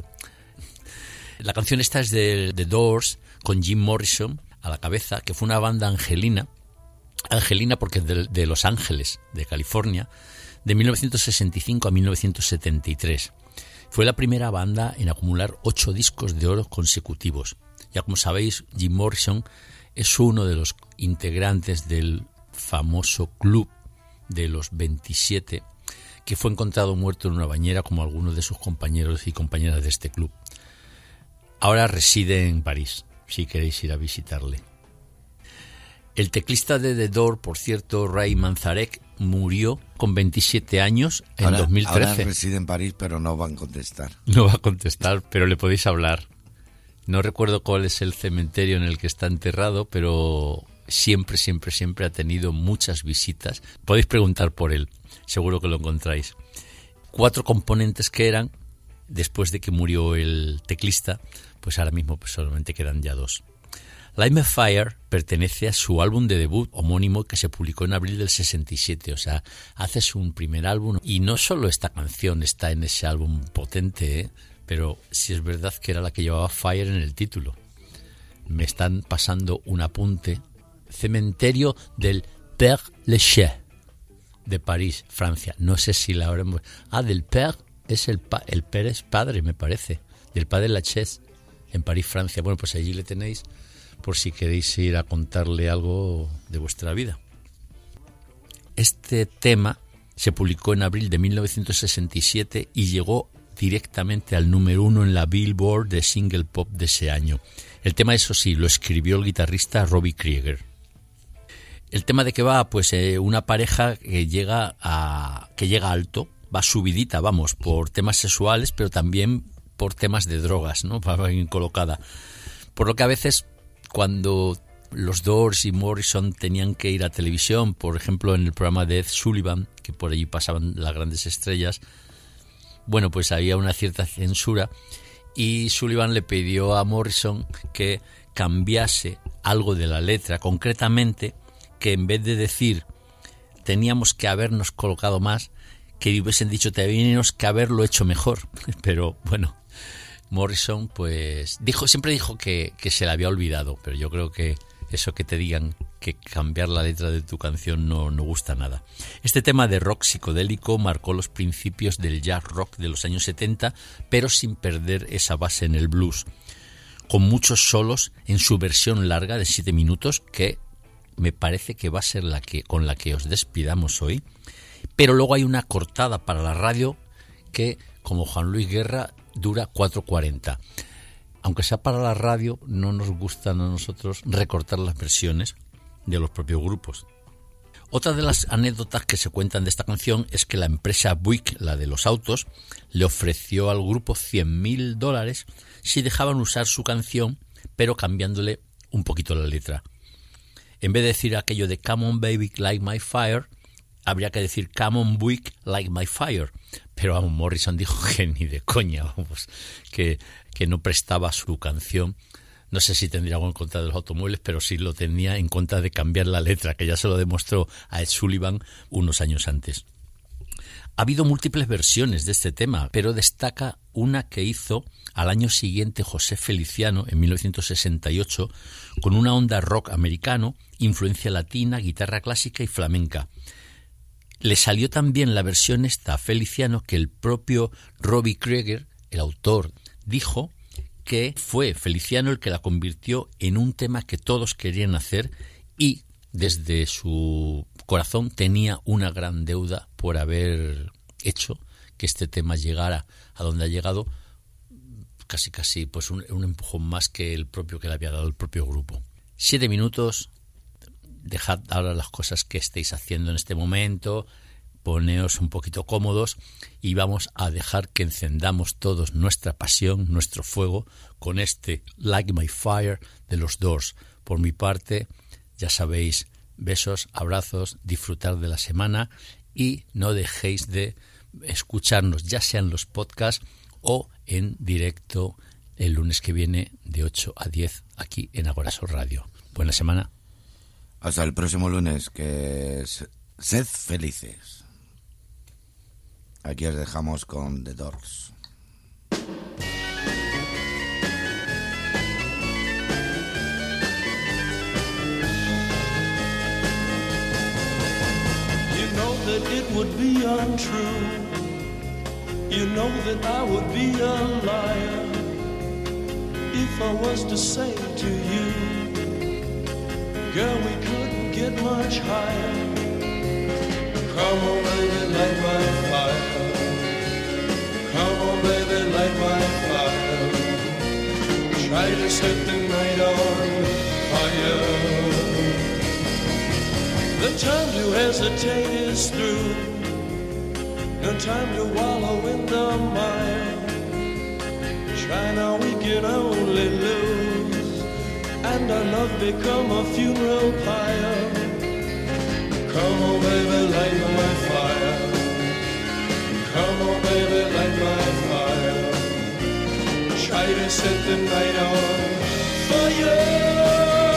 La canción esta es de The Doors, con Jim Morrison a la cabeza, que fue una banda angelina, angelina porque de, de Los Ángeles, de California, de mil novecientos sesenta y cinco a mil novecientos setenta y tres. Fue la primera banda en acumular ocho discos de oro consecutivos. Ya como sabéis, Jim Morrison es uno de los integrantes del famoso club de los veintisiete, que fue encontrado muerto en una bañera como algunos de sus compañeros y compañeras de este club. Ahora reside en París, si queréis ir a visitarle. El teclista de The Doors, por cierto, Ray Manzarek, murió con veintisiete años en ahora, dos mil trece. Ahora reside en París, pero no van a contestar. No va a contestar, pero le podéis hablar. No recuerdo cuál es el cementerio en el que está enterrado, pero siempre, siempre, siempre ha tenido muchas visitas. Podéis preguntar por él, seguro que lo encontráis. Cuatro componentes que eran, después de que murió el teclista, pues ahora mismo pues solamente quedan ya dos. Light My Fire pertenece a su álbum de debut homónimo que se publicó en abril del sesenta y siete, o sea, haces un primer álbum y no solo esta canción está en ese álbum potente, ¿eh? Pero sí es verdad que era la que llevaba Fire en el título. Me están pasando un apunte. Cementerio del Père Lachaise de París, Francia. No sé si la habremos... Ah, del Père es el, pa... el Père es padre, me parece. Del Padre Lachaise en París, Francia. Bueno, pues allí le tenéis por si queréis ir a contarle algo de vuestra vida. Este tema se publicó en abril de mil novecientos sesenta y siete y llegó directamente al número uno en la Billboard de Single Pop de ese año. El tema, eso sí, lo escribió el guitarrista Robbie Krieger. El tema de que va, pues eh, una pareja que llega a que llega alto, va subidita, vamos, por temas sexuales, pero también por temas de drogas, ¿no? Va bien colocada. Por lo que a veces cuando los Doors y Morrison tenían que ir a televisión, por ejemplo en el programa de Ed Sullivan, que por allí pasaban las grandes estrellas, bueno, pues había una cierta censura y Sullivan le pidió a Morrison que cambiase algo de la letra, concretamente que en vez de decir teníamos que habernos colocado más, que hubiesen dicho teníamos que haberlo hecho mejor. Pero bueno, Morrison pues dijo, siempre dijo que, que se la había olvidado, pero yo creo que eso que te digan que cambiar la letra de tu canción no, no gusta nada. Este tema de rock psicodélico marcó los principios del jazz rock de los años setenta, pero sin perder esa base en el blues, con muchos solos en su versión larga de siete minutos, que me parece que va a ser la que con la que os despidamos hoy. Pero luego hay una cortada para la radio que, como Juan Luis Guerra, dura cuatro cuarenta. Aunque sea para la radio, no nos gustan a nosotros recortar las versiones de los propios grupos. Otra de las anécdotas que se cuentan de esta canción es que la empresa Buick, la de los autos, le ofreció al grupo cien mil dólares si dejaban usar su canción, pero cambiándole un poquito la letra. En vez de decir aquello de Come on baby, light my fire, habría que decir Come on Buick, light my fire. Pero vamos, Morrison dijo que ni de coña, vamos, que, que no prestaba su canción. No sé si tendría algo en contra de los automóviles, pero sí lo tenía en contra de cambiar la letra, que ya se lo demostró a Ed Sullivan unos años antes. Ha habido múltiples versiones de este tema, pero destaca una que hizo al año siguiente José Feliciano, en mil novecientos sesenta y ocho, con una onda rock americano, influencia latina, guitarra clásica y flamenca. Le salió también la versión esta a Feliciano que el propio Robbie Krieger, el autor, dijo que fue Feliciano el que la convirtió en un tema que todos querían hacer y desde su corazón tenía una gran deuda por haber hecho que este tema llegara a donde ha llegado, casi casi pues un, un empujón más que el propio que le había dado el propio grupo. Siete minutos. Dejad ahora las cosas que estéis haciendo en este momento, poneos un poquito cómodos y vamos a dejar que encendamos todos nuestra pasión, nuestro fuego, con este Like My Fire de los Doors. Por mi parte, ya sabéis, besos, abrazos, disfrutar de la semana y no dejéis de escucharnos, ya sea en los podcasts o en directo el lunes que viene de ocho a diez aquí en Agora Sol Radio. Buena semana. Hasta el próximo lunes, que sed felices. Aquí os dejamos con The Doors. You know that it would be untrue. You know that I would be a liar if I was to say to you, girl, we couldn't get much higher. Come on, baby, light my fire. Come on, baby, light my fire. Try to set the night on fire. The time to hesitate is through. No time to wallow in the mire. Try now, we can only lose, and our love become a funeral pyre. Come on, baby, light my fire. Come on, baby, light my fire. Try to set the night on fire.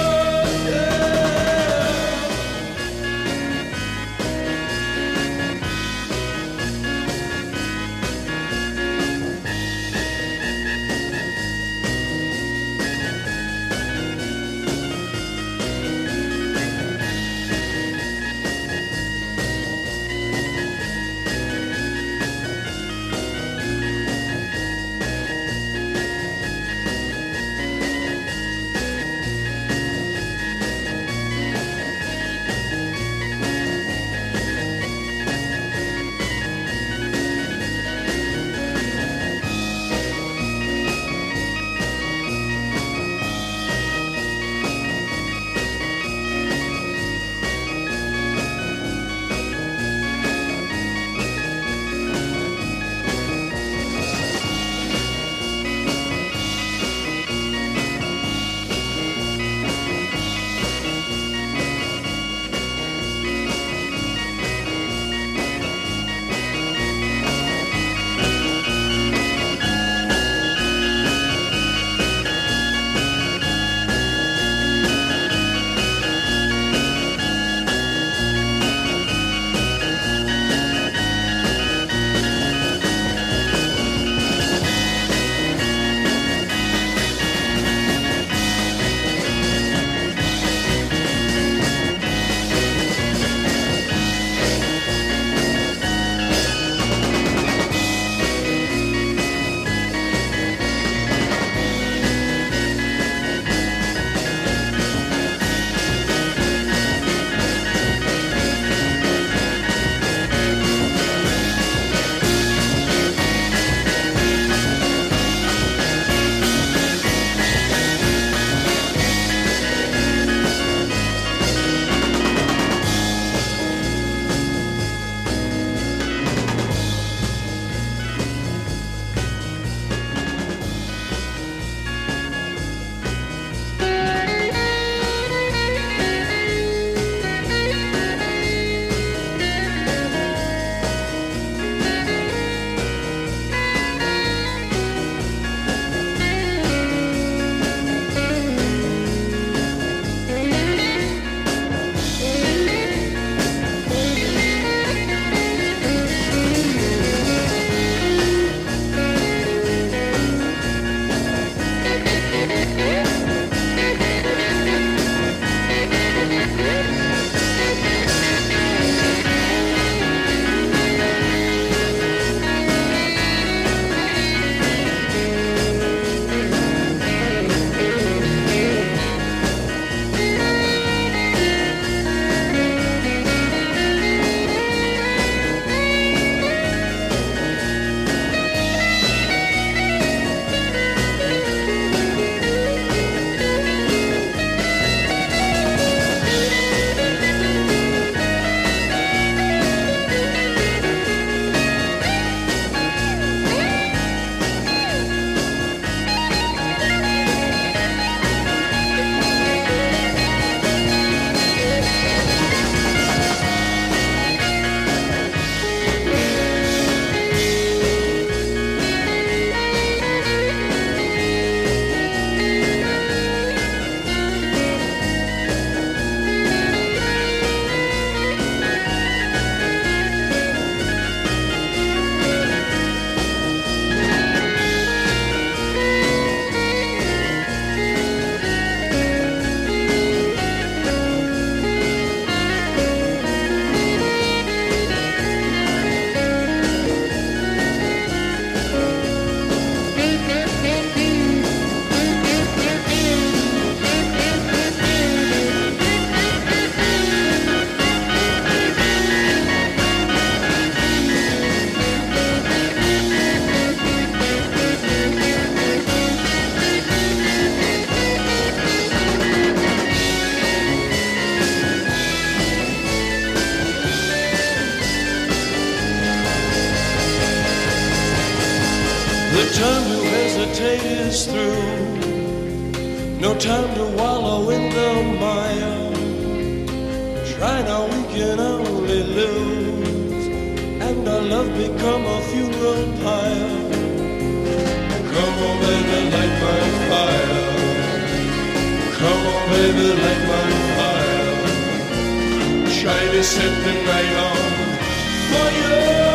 The time to hesitate is through. No time to wallow in the mire. Try now, we can only lose, and our love become a funeral pyre. Come on, baby, light my fire. Come on, baby, light my fire. Try to set the night on fire.